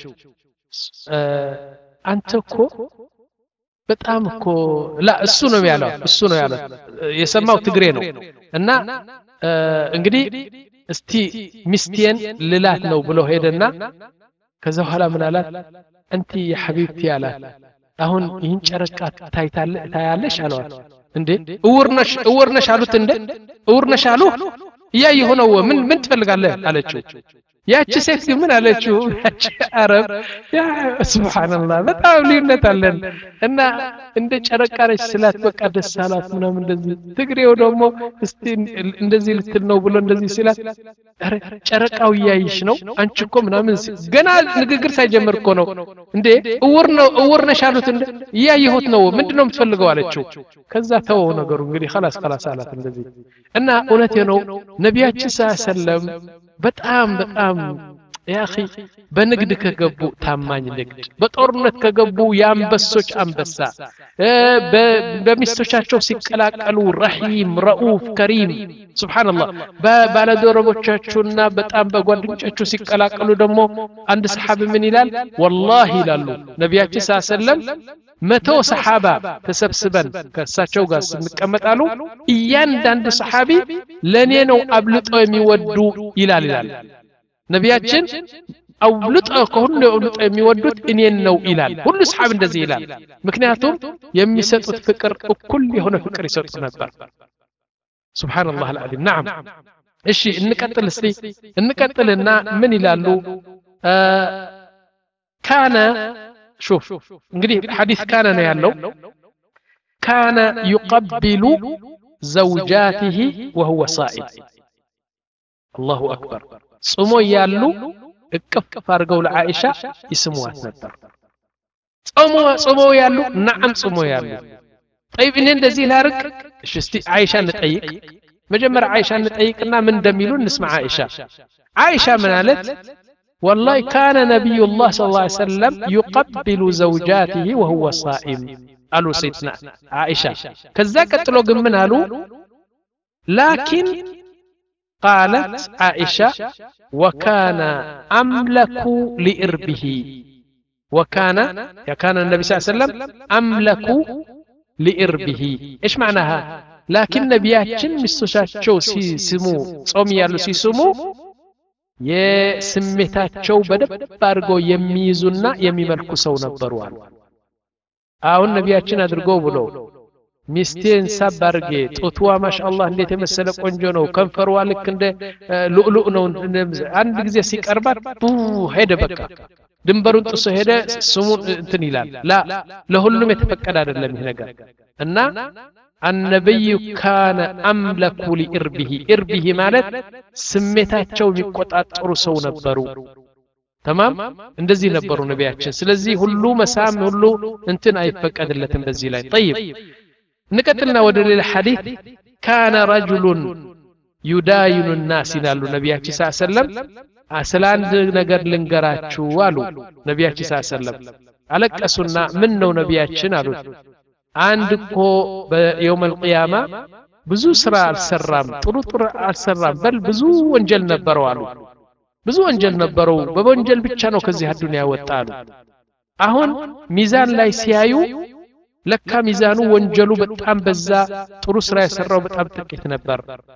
አንተ እኮ በጣም እኮ ላ እሱ ነው ያለው እሱ ነው ያለው የሰማው ትግሬ ነው እና እንግዲህ እስቲ ሚስቴን ልላት ነው ብሎ ሄደና ከዛ በኋላ ምን አላት አንቺ ያ ሐቢብቲ አላት አሁን ይህን ጨረቃ ታይታለ ታያለሽ አሏት እንዴ እውርነሽ እውርነሽ አሉት እንዴ እውርነሽ አሉ እያየሁ ነው ምን ምን ትፈልጋለህ አለችው ያቺ ሴት ምን አለችው ያቺ አረብ ያ ሱብሃንአላህ በጣም ልዩነት አለን እና እንደ ጨረቃ ነች ስላት በቃ ደስ አላት ምናምን እንደዚህ ትግሬው ደግሞ እስቲ እንደዚህ ልትል ነው ብሎ እንደዚህ ሲላት አረ ጨረቃው ያይሽ ነው አንቺ እኮ ምናምን ገና ንግግር ሳይጀምር እኮ ነው እንዴ እውር ነው እውር ነሽ አሉት እንዴ ያየሁት ነው ምንድነው የምትፈልገው አለችው ከዛ ተወው ነገሩ እንግዲህ خلاص خلاص አላት እንደዚህ እና እውነቴ ነው ነብያችን ሰለላሁ በጣም በጣም ያ اخي በንግድ ከገቡ ታማኝ ንግድ በጦርነት ከገቡ ያንበሶች አንበሳ በሚስቶቻቸው ሲቀላቀሉ ረሂም ረኡፍ ከሪም ሱብሃንአላህ በባለዶሮቦቻቸውና በጣም በጓደኞቻቸው ሲቀላቀሉ ደግሞ አንድ ሰሃቢ ምን ይላል ወላሂ ይላሉ ነብያችን ሰለላሁ መቶ ሰሃባ ተሰብስበን ከሳቸው ጋር ስንቀመጣሉ እያንዳንዱ ሰሃቢ ለኔ ነው አብልጦ የሚወዱ ይላል ይላል ነብያችን አብልጦ ከሁሉ አብልጦ የሚወዱት እኔን ነው ይላል ሁሉ ሰሃብ እንደዚህ ይላል ምክንያቱም የሚሰጡት ፍቅር እኩል የሆነ ፍቅር ይሰጡ ነበር ሱብሃንአላህ አልዓዚም نعم እሺ እንቀጥል እስቲ እንቀጥልና ምን ይላሉ ካነ شوف እንግዲህ ሐዲስ ካነ ነው ያለው ካነ يقبل زوجاته وهو صائم الله اكبر ጾሞ ያሉ እቅፍ አድርገው ለአኢሻ ይስሙዋት ነበር ጾሞ ጾሞ ያሉ ነዓም ጾሞ ያሉ طيب እኔ እንደዚህ ላርቅ እሺ እስቲ አይሻ እንጠይቅ መጀመሪያ አይሻ እንጠይቅና ምን እንደሚሉ እንስማ አይሻ አይሻ ምን አለት والله كان نبي الله صلى الله عليه وسلم يقبل زوجاته وهو صائم قالوا سيدنا عائشة كذا قتلوا ግን ምን አሉ لكن قالت عائشة وكان أملك لإربه وكان كان النبي صلى الله عليه وسلم أملك لإربه إيش معناها لكن نبياتችን ሚስቶቻቸው ሲስሙ ጾም ያሉ ሲስሙ የስሜታቸው በደብ አድርገው የሚይዙና የሚመልኩ ሰው ነበሩ አሉ አሁን ነብያችን አድርገው ብሎ ሚስቴን ሳባርጌ ጦትዋ ማሻአላህ እንዴት የመሰለ ቆንጆ ነው ከንፈርዋ ልክ እንደ ሉዕሉዕ ነው አንድ ጊዜ ሲቀርባት ቡ ሄደ በቃ ድንበሩን ጥሶ ሄደ ስሙ እንትን ይላል ላ ለሁሉም የተፈቀደ አይደለም ይሄ ነገር እና النبي كان أملك لإربه إربه ማለት ስሜታቸው የሚቆጣጠሩ ሰው ነበሩ تمام እንደዚህ ነበሩ ነብያችን ስለዚህ ሁሉ መሳም ሁሉ እንትን አይፈቀድለትም በዚህ ላይ طيب نقتلنا ودليل الحديث كان رجل يداين الناس ይላሉ ነብያችን ሰለላሁ ዐለይሂ ወሰለም አስላንድ ነገር ልንገራችሁ አሉ ነብያችን ሰለላሁ ዐለይሂ ወሰለም አለቀሱና ምን ነው ነብያችን አሉት አንድ እኮ በየውም القيامه ብዙ ስራ አልሰራም ጥሩ ጥሩ አልሰራም በል ብዙ ወንጀል ነበረው አሉ ብዙ ወንጀል ነበረው በወንጀል ብቻ ነው ከዚህ ዱንያ ወጣሉ አሁን ሚዛን ላይ ሲያዩ ለካ ሚዛኑ ወንጀሉ በጣም በዛ ጥሩ ስራ የሰራው በጣም ጥቂት ነበር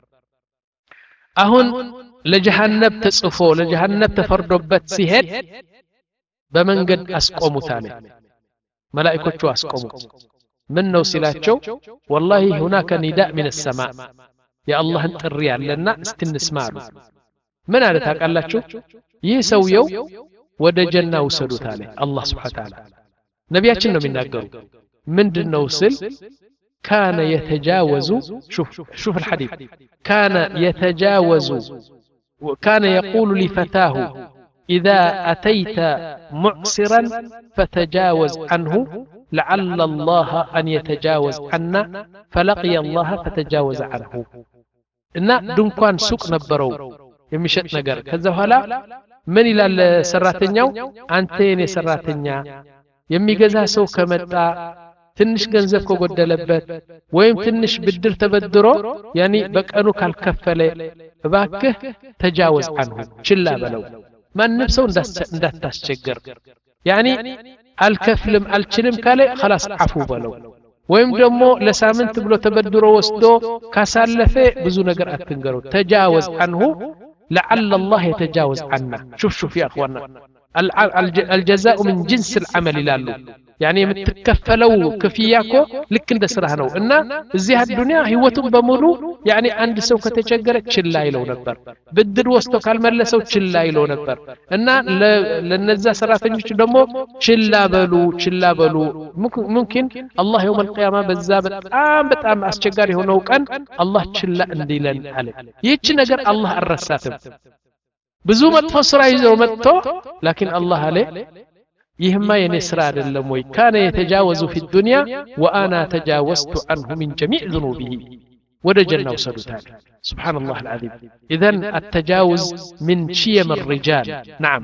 አሁን ለጀሃነም ተጽፎ ለጀሃነም ተፈርዶበት ሲሄድ በመንገድ አስቆሙታል መላእክቶቹ አስቆሙት ምን ነው ሲላቸው والله هناك نداء من السماء يا الله ጥሪ ያለና እስቲንስማሉ ምን አለ ታውቃላችሁ ይህ ሰውየው ወደ ጀና ወሰዱት አለ አላህ Subhanahu Wa Ta'ala ነብያችን ነው የሚናገሩ ምንድነው ስል كان يتجاوز شوف شوف الحديث كان يتجاوز وكان يقول لفتاه إذا أتيت معسرا فتجاوز عنه لعل الله أن يتجاوز عنا فلقي الله فتجاوز عنه إن دنكوان سوق نبرو يمشت نجر كذا هلا من إلى السراتنيو أنتين سراتنيا يميجزا سو كمتا ትንሽ ገንዘብ ከጎደለበት ወይም ትንሽ ብድር ተበድሮ ያኒ በቀኑ ካልከፈለ እባክህ ተጃወዝ አንሁ ችላ በለው ማንም ሰው እንዳታስቸግር ያኒ አልከፍልም አልችልም ካለ خلاص አፉ በለው ወይም ደግሞ ለሳምንት ብሎ ተበድሮ ወስዶ ካሳለፈ ብዙ ነገር አትንገረው ተጃወዝ አንሁ لعل الله يتجاوز عنا شوف شوف يا اخوانا الجزاء من جنس العمل لالو يعني የምትከፈለው ክፍያ እኮ ልክ እንደ ስራህ ነው እና እዚህ አዱንያ ህይወቱን በሙሉ يعني አንድ ሰው ከተቸገረ ችላ ይለው ነበር ብድር ወስዶ ካልመለሰው ችላ ይለው ነበር እና ለነዛ ሰራተኞች ደግሞ ችላ በሉ ችላ በሉ ممكن الله يوم القيامه በዛ በጣም በጣም አስቸጋሪ ሆነው ቀን አላህ ችላ እንዲለን አለ ይህች ነገር አላህ አረሳትም ብዙ መጥፎ ስራ ይዘው መጥቶ لكن الله አለ ይህማ የኔ ስራ አይደለም ወይ ካነ የተጃወዙ في الدنيا وانا تجاوزت عنه من جميع ذنوبه ወደ ጀና ወሰዱታል سبحان الله العظيم اذا التجاوز من شيم الرجال نعم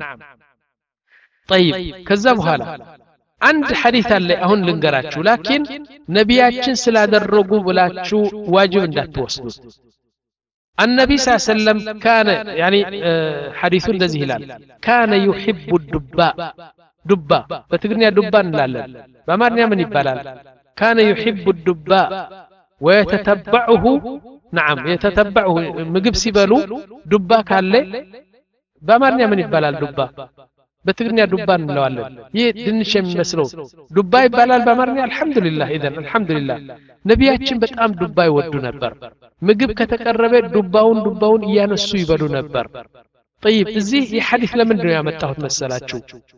طيب ከዛ በኋላ አንድ ሐዲስ አለ አሁን ልንገራችሁ لكن ነቢያችን ስላደረጉ ብላችሁ ዋጅብ እንዳትወስዱት النبي صلى الله عليه وسلم كان يعني حديث እንደዚህ ይላል كان يحب الدباء دباء በትግርኛ ዱባ እንላለን በአማርኛ ምን ይባላል كان يحب الدباء ويتتبعه نعم يتتبعه ምግብ ሲበሉ ዱባ ካለ በአማርኛ ምን ይባላል ዱባ በትግርኛ ዱባ እንለዋለን ይህ ድንሽ የሚመስለው ዱባ ይባላል በአማርኛ አልহামዱሊላህ اذا አልহামዱሊላህ ነቢያችን በጣም ዱባ ይወዱ ነበር ምግብ ከተቀረበ ዱባውን ዱባውን እያነሱ ይበሉ ነበር طيب እዚህ የሐዲስ ለምንድን ነው ያመጣሁት መሰላችሁ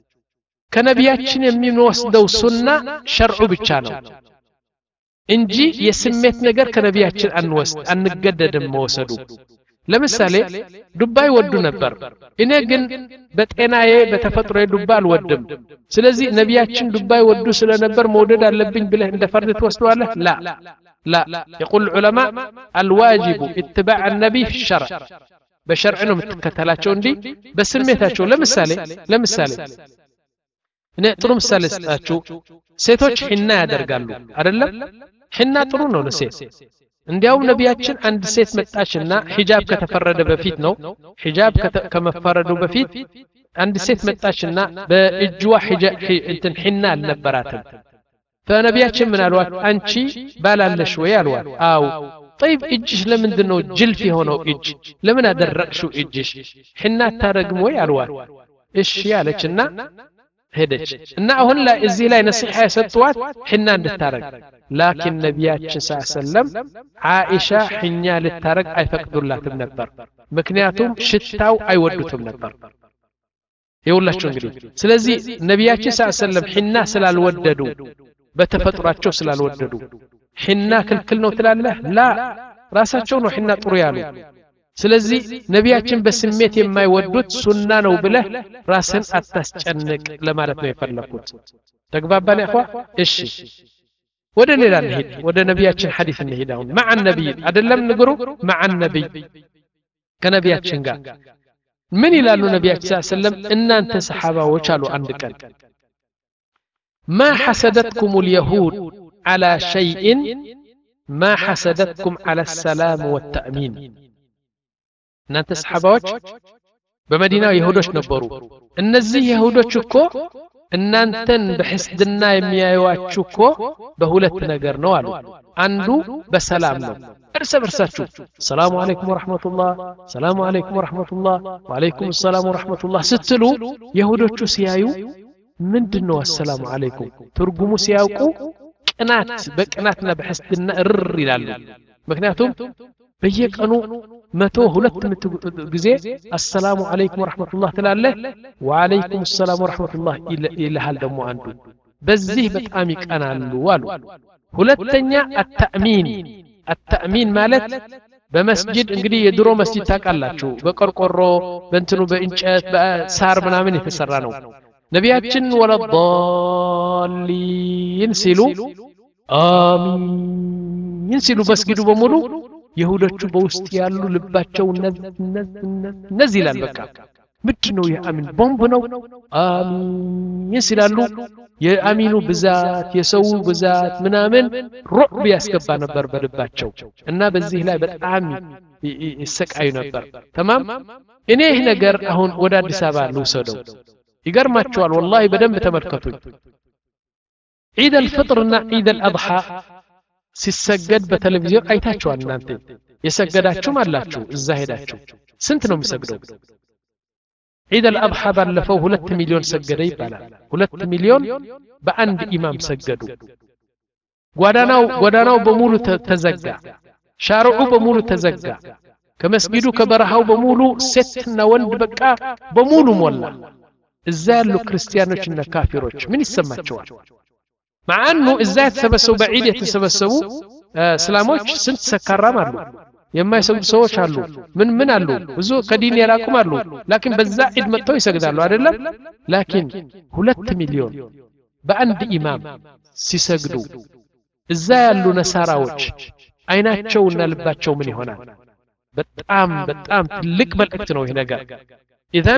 ከነቢያችን የሚወስደው ሱና ሸርዑ ብቻ ነው እንጂ የስሜት ነገር ከነቢያችን አንወስድ አንገደድም መወሰዱ ለምሳሌ ዱባ ይወዱ ነበር እኔ ግን በጤናዬ በተፈጥሮ ዱባ አልወድም ስለዚህ ነቢያችን ዱባ ይወዱ ስለነበር መውደድ አለብኝ ብለህ እንደ ፈርድ ትወስደዋለህ لا لا يقول العلماء الواجب اتباع النبي في الشرع بشرع ነው የምትከተላቸው እንጂ በስሜታቸው ለምሳሌ ለምሳሌ እኔ ጥሩ ምሳሌ ስጣችሁ ሴቶች ሒና ያደርጋሉ አይደለም ሒና ጥሩ ነው ለሴት እንዲያውም ነቢያችን አንድ ሴት መጣችና ሒጃብ ከተፈረደ በፊት ነው ሒጃብ ከመፈረዱ በፊት አንድ ሴት መጣችና በእጅዋ ሒጃብ እንትን ሒና አልነበራትም ፈነቢያችን ምን አሏት አንቺ ባላለሽ ወይ አሏት አው طيب እጅሽ ለምንድነው ጅልፍ የሆነው እጅ ለምን አደረቅሽው እጅሽ ሒና ታረግም ወይ አሏት እሺ ያለችና ሄደች እና አሁን ላይ እዚህ ላይ ነሲሃ የሰጠዋት ሒና እንድታረግ لكن ነቢያችን ሰለም ዓኢሻ ሒኛ ልታረግ አይፈቅዱላትም ነበር ምክንያቱም ሽታው አይወዱትም ነበር ይውላችሁ እንግዲህ ስለዚህ ነቢያችን ሰለም ሒና ስላልወደዱ በተፈጥሯቸው ስላልወደዱ ሒና ክልክል ነው ትላለህ ላ ራሳቸው ነው ሒና ጥሩ ያሉ ስለዚህ ነቢያችን በስሜት የማይወዱት ሱና ነው ብለህ ራስን አታስጨንቅ ለማለት ነው የፈለኩት ተግባባን ያኳ እሺ ወደ ሌላ እንሂድ ወደ ነቢያችን ሐዲስ እንሂድ አሁን مع النبي አይደለም ንገሩ مع النبي ከነቢያችን ጋር ምን ይላሉ ነቢያችን ሰለም እናንተ ሰሃባዎች አሉ አንድ ቀን ما حسدتكم اليهود على شيء ما حسدتكم على السلام والتأمين እናንተ ሰሃባዎች በመዲና ይሁዶች ነበሩ እነዚህ ይሁዶች እኮ እናንተን በሕስድና የሚያዩዋችሁ እኮ በሁለት ነገር ነው አሉ አንዱ በሰላም ነው እርስ በርሳችሁ ሰላም አለይኩም ወራህመቱላህ ሰላም አለይኩም ወራህመቱላህ ወአለይኩም ሰላም ወራህመቱላህ ስትሉ ይሁዶቹ ሲያዩ ምንድነው ሰላም አለይኩም ትርጉሙ ሲያውቁ ቅናት በቅናትና በሕስድና እር ይላሉ ምክንያቱም በየቀኑ መቶ ሁለት ጊዜ አሰላሙ አለይኩም ወራህመቱላህ ትላለህ ወአለይኩም ሰላም ወራህመቱላህ ይልሃል ደሞ አንዱ በዚህ በጣም ይቀናሉ አሉ ሁለተኛ አተእሚን አተእሚን ማለት በመስጂድ እንግዲህ የድሮ መስጂድ ታቃላችሁ በቆርቆሮ በእንትኑ በእንጨት በሳር ምናምን የተሰራ ነው ነቢያችን ወለዳሊን ሲሉ አሚን ሲሉ መስጊዱ በሙሉ ይሁዶቹ በውስጥ ያሉ ልባቸው ነዚህ ይላል በቃ ምንድነው የአሚን ቦምብ ነው አሚን ሲላሉ የአሚኑ ብዛት የሰው ብዛት ምናምን ሩዕብ ያስገባ ነበር በልባቸው እና በዚህ ላይ በጣም ይሰቃዩ ነበር ተማም እኔ ይሄ ነገር አሁን ወደ አዲስ አበባ ልውሰደው ይገርማችኋል والله በደንብ ተመልከቱኝ ዒድ አልፍጥር እና ዒድ አልአድሃ ሲሰገድ በቴሌቪዥን አይታችኋል እናንተ የሰገዳችሁም አላችሁ እዛ ሄዳችሁ ስንት ነው የሚሰግደው عيد الأضحى بلفوا هلت مليون سجدوا يبالا هلت مليون بأند إمام سجدوا قداناو قداناو بمولو تزجع شارعو بمولو تزجع كمسجدو كبرهاو بمولو ستنا وند بقى بمولو مولا الزال كريستيانوش إن كافروش من يسمى مع أنه الزات سبسوا بعيد يتسبسوا آه سلاموش سنت سكرام አሉ የማይሰግዱ ሰዎች አሉ ምን ምን አሉ ብዙ ከዲን ያላቁም አሉ لكن በዛ ዒድ መጥተው ይሰግዳሉ አይደለም لكن ሁለት ሚሊዮን በአንድ ኢማም ሲሰግዱ እዛ ያሉ ነሳራዎች አይናቸውና ልባቸው ምን ይሆናል በጣም በጣም ትልቅ መልእክት ነው ይሄ ነገር اذا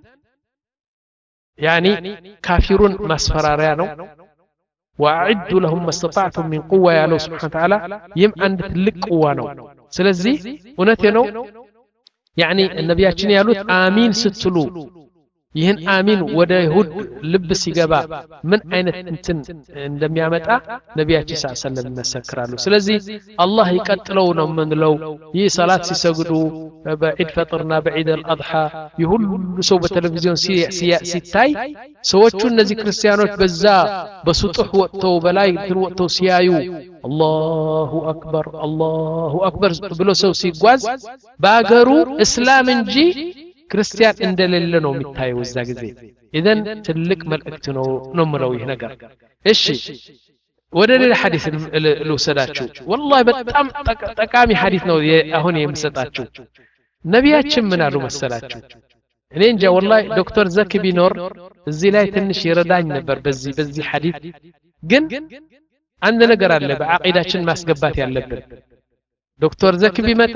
يعني كافرون مسفراريا ነው وأعدوا لهم ما استطعتم من قوة يا الله سبحانه وتعالى يم عند تلك قوة نو سلزي ونتنو يعني النبي أتشني يالوت آمين ستلو يهن آمين ودا يهود لبس يجبا من أين تنتن عندما يمتع نبي أتشي صلى الله عليه وسلم مسكرالو سلزي الله يقتلونا من لو يي صلاة سيسجدوا بعيد فطرنا بعيد الأضحى يهول سو بالتلفزيون سي سي سيتاي سوتشو النزي كريستيانوش بزا بسطح وقتو بلاي تن وقتو سيايو الله أكبر الله أكبر بلو سو سيقواز باقرو إسلام انجي كريستيان اندلل نو متايو الزا غزي اذن تلك ملئكت نو نمرو ينقر اشي ودل الحديث لو سداتشو والله بتام تقامي حديث نو اهون يمسطاتشو ነቢያችን ምን አሉ መሰላችሁ እኔ እንጃ والله ዶክተር ዘኪ ቢኖር እዚህ ላይ ትንሽ ይረዳኝ ነበር በዚህ በዚህ ሐዲስ ግን አንድ ነገር አለ በአቂዳችን ማስገባት ያለብን ዶክተር ዘኪ ቢመጣ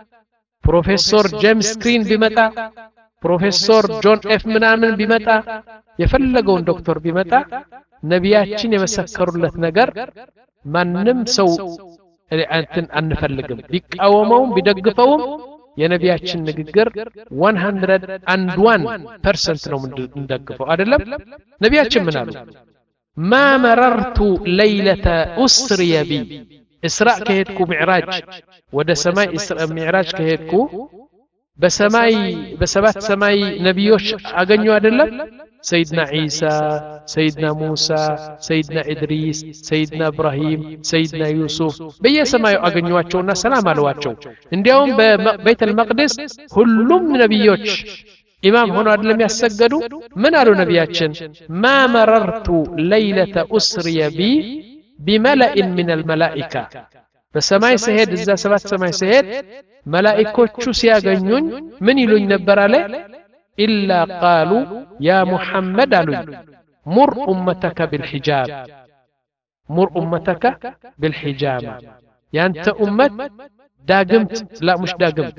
ፕሮፌሰር ጄምስ ስክሪን ቢመጣ ፕሮፌሰር ጆን ኤፍ ምናምን ቢመጣ የፈለገውን ዶክተር ቢመጣ ነቢያችን የመሰከሩለት ነገር ማንንም ሰው እንትን አንፈልግም ቢቃወመውም ቢደግፈውም የነቢያችን ንግግር one hundred one percent ነው እንደግፈው አይደለም ነቢያችን ምን አሉ ما مررت ليلة أسري بي إسراء كهدكو معراج ودا سماي إسراء معراج كهدكو بسماي بسبات سماي نبيوش أغنيو أدلم سيدنا عيسى سيدنا موسى سيدنا إدريس سيدنا إبراهيم سيدنا يوسف بي سماي أغنيواتشونا سلام علواتشو انديهم ببيت المقدس كلهم نبيوش إمام هنا أدلم يسجدوا من قالوا نبياتشن ما مررت ليلة أسري بي بملأ من الملائكة بسماي سهد إذا سبات سماي سهد ملائكة سياغنون من يلون نبرالي إلا قالوا يا محمد علي مر أمتك بالحجاب مر أمتك بالحجاب يعني أنت أمت داقمت لا مش داقمت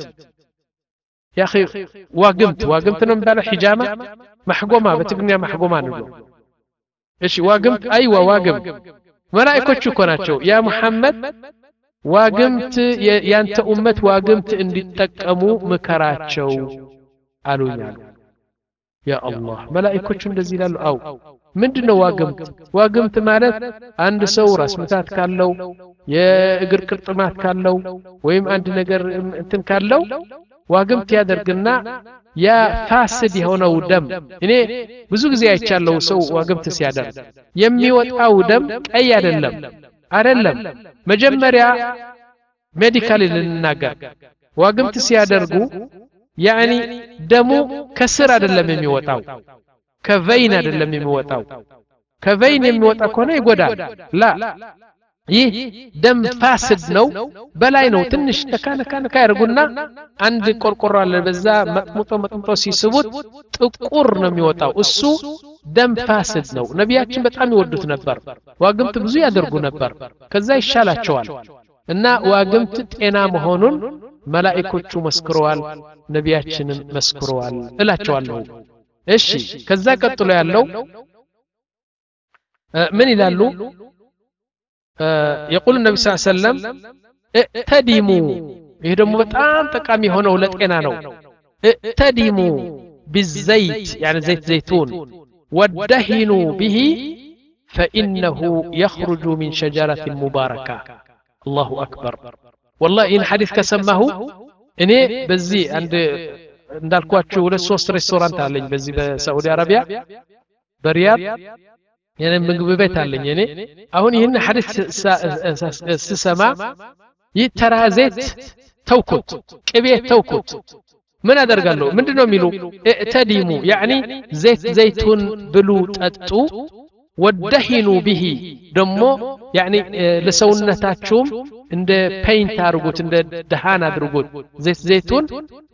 يا أخي واقمت واقمت نم بالو حجامة محقومة بتقنيا محقومة نقول إيش واقمت أيوة واقمت ملائكة شكوناتشو يا محمد واقمت يا أنت أمت واقمت إن تقمو مكراتشو قالوا يالو يا الله ملائكة እንደዚህ ይላሉ አው ምንድነው ዋግምት ዋግምት ማለት አንድ ሰው ራስ ምታት ካለው የእግር ቅርጥማት ካለው ወይም አንድ ነገር እንትን ካለው ዋግምት ያደርግና ያ ፋስድ የሆነው ደም እኔ ብዙ ጊዜ አይቻለው ሰው ዋግምት ሲያደርግ የሚወጣው ደም ቀይ አይደለም አይደለም መጀመሪያ ሜዲካሊ ልንናገር ዋግምት ሲያደርጉ يعني دمو كسر አይደለም የሚወጣው ከቬን አይደለም የሚወጣው ከቬን የሚወጣ ከሆነ ይጎዳል لا ይህ ደም ፋስድ ነው በላይ ነው ትንሽ ተካነካነካ ያርጉና አንድ ቆርቆሮ አለ በዛ መጥሙጦ መጥሙጦ ሲስቡት ጥቁር ነው የሚወጣው እሱ ደም ፋስድ ነው ነቢያችን በጣም ይወዱት ነበር ዋግምት ብዙ ያደርጉ ነበር ከዛ ይሻላቸዋል እና ዋግምት ጤና መሆኑን መላእክቶቹ መስክረዋል ነቢያችንን መስክረዋል እላቸዋለሁ እሺ ከዛ ቀጥሎ ያለው ምን ይላሉ يقول النبي صلى الله عليه وسلم ائتدموا ይሄ ደግሞ በጣም ጠቃሚ ሆነው ለጤና ነው ائتدموا بالزيت يعني زيت زيتون ودهنوا به فإنه يخرج من شجرة مباركة الله أكبر والله إن حديث كسمه إني بزي عند እንዳልኳችሁ ሁለት ሶስት ሬስቶራንት አለኝ በዚህ በሳዑዲ አረቢያ በሪያድ የኔ ምግብ ቤት አለኝ እኔ አሁን ይሄን ሐዲስ ስሰማ ይተራ ዘይት ተውኩት ቅቤ ተውኩት ምን አደርጋለሁ ምንድነው የሚሉ እተዲሙ يعني ዘይት ዘይቱን ብሉ ጠጡ ወደሂኑ به ደሞ يعني ለሰውነታችሁም እንደ ፔይንት አድርጉት እንደ ደሃን አድርጉት ዘይት ዘይቱን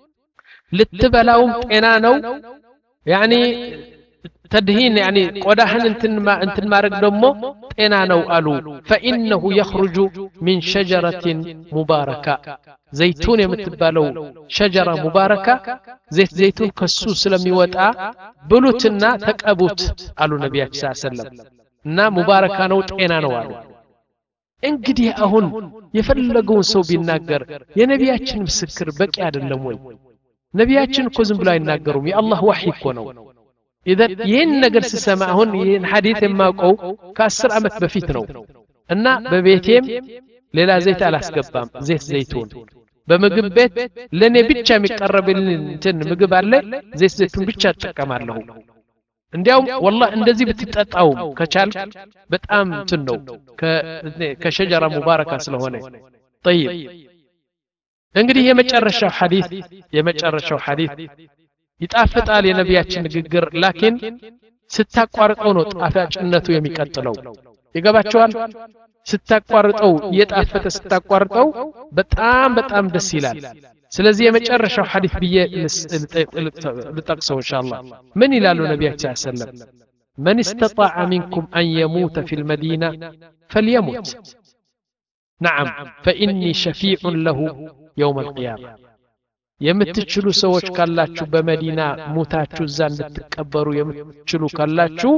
ልትበላውም ጤና ነው يعني تدهين يعني قدهن انتن ما انتن مارق دمو تينا نو ألو فإنه يخرج من شجرة مباركة زيتون يمتبالو شجرة مباركة زيت زيتون كسوس لم يوتع بلوتنا تكأبوت ألو نبي صلى الله عليه وسلم نا مباركة نو تينا نو ألو انقدي أهون يفلقون سو بالناقر يا نبياتشن مسكر بكي عدد اللموي نبياتشن كوزن بلا يناقرهم يا الله وحي كونو إذا ين نجر سسمعهن ين حديث ما قو كأسر أمت بفيتنو إن ببيتهم للا زيت على سكبام زيت زيتون بمجبت لني بيتشا مقرب لنتن مجب عليه زيت زيتون بيتشا تكمل له عندهم والله عندزي بتتقطعوا كشال بتأم تنو ك كشجرة مباركة سلهونه طيب እንግዲህ የመጨረሻው ሐዲስ የመጨረሻው ሐዲስ ይጣፍጣል የነቢያችን ንግግር ላኪን ስታቋርጠው ነው ጣፋጭነቱ የሚቀጥለው ይገባቸዋል ስታቋርጠው የጣፈጠ ስታቋርጠው በጣም በጣም ደስ ይላል ስለዚህ የመጨረሻው ሐዲስ ብዬ ልጠቅሰው ኢንሻአላህ ምን ይላሉ ነቢያችን ሰለላሁ ዐለይሂ ወሰለም من استطاع منكم أن يموت في المدينة فليموت نعم فإني شفيع له يوم القيامة የምትችሉ ሰዎች ካላችሁ በመዲና ሞታችሁ እዛ እንድትቀበሩ የምትችሉ ካላችሁ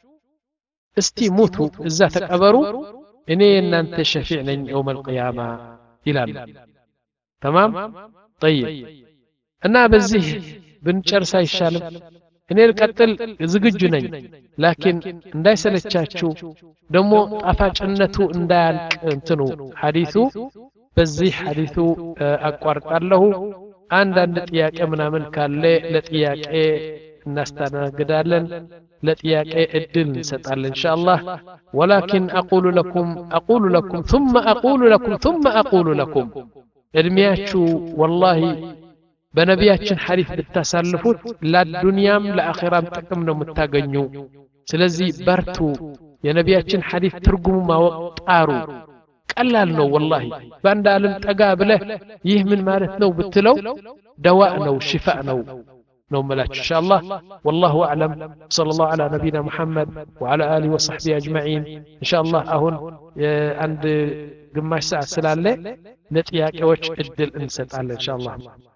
እስቲ ሞቱ እዛ ተቀበሩ እኔ እናንተ ሸፊዕ ነኝ يوم القيامة ይላል تمام طيب እና በዚህ ብንጨርስ አይሻልም እኔ ልቀጥል ዝግጁ ነኝ ላኪን እንዳይሰለቻችሁ ደሞ ጣፋጭነቱ እንዳያልቅ እንትኑ ሐዲሱ በዚህ ሐዲሱ አቋርጣለሁ አንዳንድ ጥያቄ ምናምን ካለ ለጥያቄ እናስተናግዳለን ለጥያቄ እድል እንሰጣለን ኢንሻአላህ ولكن اقول لكم اقول لكم ثم اقول لكم ثم اقول لكم እድሜያችሁ والله በነቢያችን ሐዲስ ብታሳልፉት ለዱንያም ለአኺራም ጥቅም ነው የምታገኙ ስለዚህ በርቱ የነቢያችን ሐዲስ ትርጉሙ ማወቅ ጣሩ ቀላል ነው والله ባንድ ዓለም ጠጋ ብለህ ይህ ምን ማለት ነው ብትለው ደዋእ ነው ሽፋእ ነው ነው መላች ኢንሻአላህ والله اعلم صلى الله على نبينا محمد وعلى اله وصحبه اجمعين ኢንሻአላህ አሁን አንድ ግማሽ ሰዓት ስላለ ለጥያቄዎች እድል እንሰጣለን ኢንሻአላህ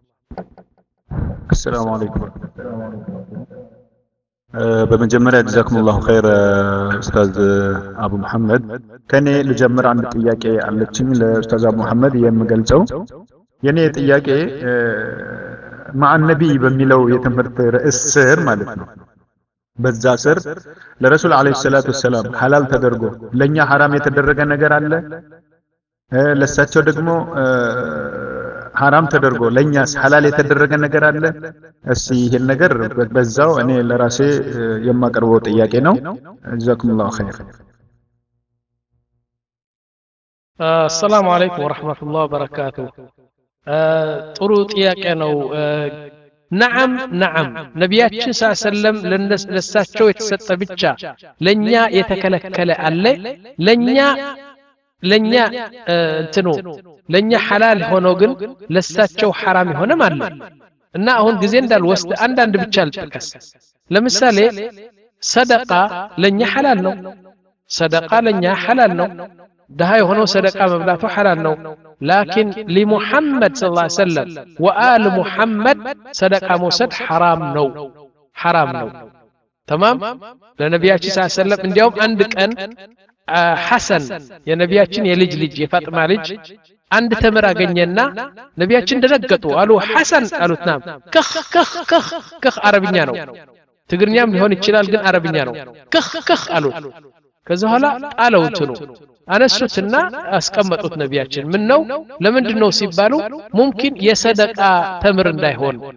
السلام عليكم በመጀመሪያ ጀዛኩሙላሁ ኸይር ኡስታዝ አቡ መሐመድ ከኔ ልጀምር አንድ ጥያቄ አለችኝ ለኡስታዝ አቡ መሐመድ የምገልጸው የኔ ጥያቄ ማዓ ነብይ በሚለው የትምህርት ርዕስ ስር ማለት ነው በዛ ስር ለረሱል አለይሂ ሰላቱ ወሰለም ሐላል ተደርጎ ለኛ حرام የተደረገ ነገር አለ ለሳቸው ደግሞ حرام ተደርጎ ለኛስ ሐላል የተደረገ ነገር አለ እስቲ ይሄን ነገር በዛው እኔ ለራሴ የማቀርበው ጥያቄ ነው ጀዛኩሙላሁ ኸይር السلام عليكم ورحمة الله وبركاته ጥሩ ጥያቄ ነው نعم نعم ነቢያችን ሰለላሁ ዐለይሂ ወሰለም ለነሳቸው የተሰጠ ብቻ ለኛ የተከለከለ አለ ለኛ ለኛ እንትኑ ለኛ ሐላል ሆኖ ግን ለሳቸው حرام ሆነ ማለት እና አሁን ጊዜ እንዳልወስድ አንድ አንድ ብቻ ልጥቀስ ለምሳሌ ሰደቃ ለኛ ሐላል ነው ሰደቃ ለኛ ሐላል ነው ደሃ ሆኖ ሰደቃ መብላቱ ሐላል ነው ላኪን ለሙሐመድ ሰለላሁ ዐለይሂ ወሰለም ወአል ሙሐመድ ሰደቃ መውሰድ حرام ነው حرام ነው تمام ለነቢያችን ሰለላሁ ዐለይሂ ወሰለም እንዲያውም አንድ ቀን ሐሰን የነቢያችን የልጅ ልጅ የፋጥማ ልጅ አንድ ተምር አገኘና ነቢያችን ደነገጡ አሉ ሐሰን አሉት ናም ከህ ከህ ከህ ከህ አረብኛ ነው ትግርኛም ሊሆን ይችላል ግን አረብኛ ነው ከህ ከህ አሉት ከዛ ኋላ ጣለው እንትኑ አነሱትና አስቀመጡት ነቢያችን ምን ነው ለምንድን ነው ሲባሉ ሙምኪን የሰደቃ ተምር እንዳይሆን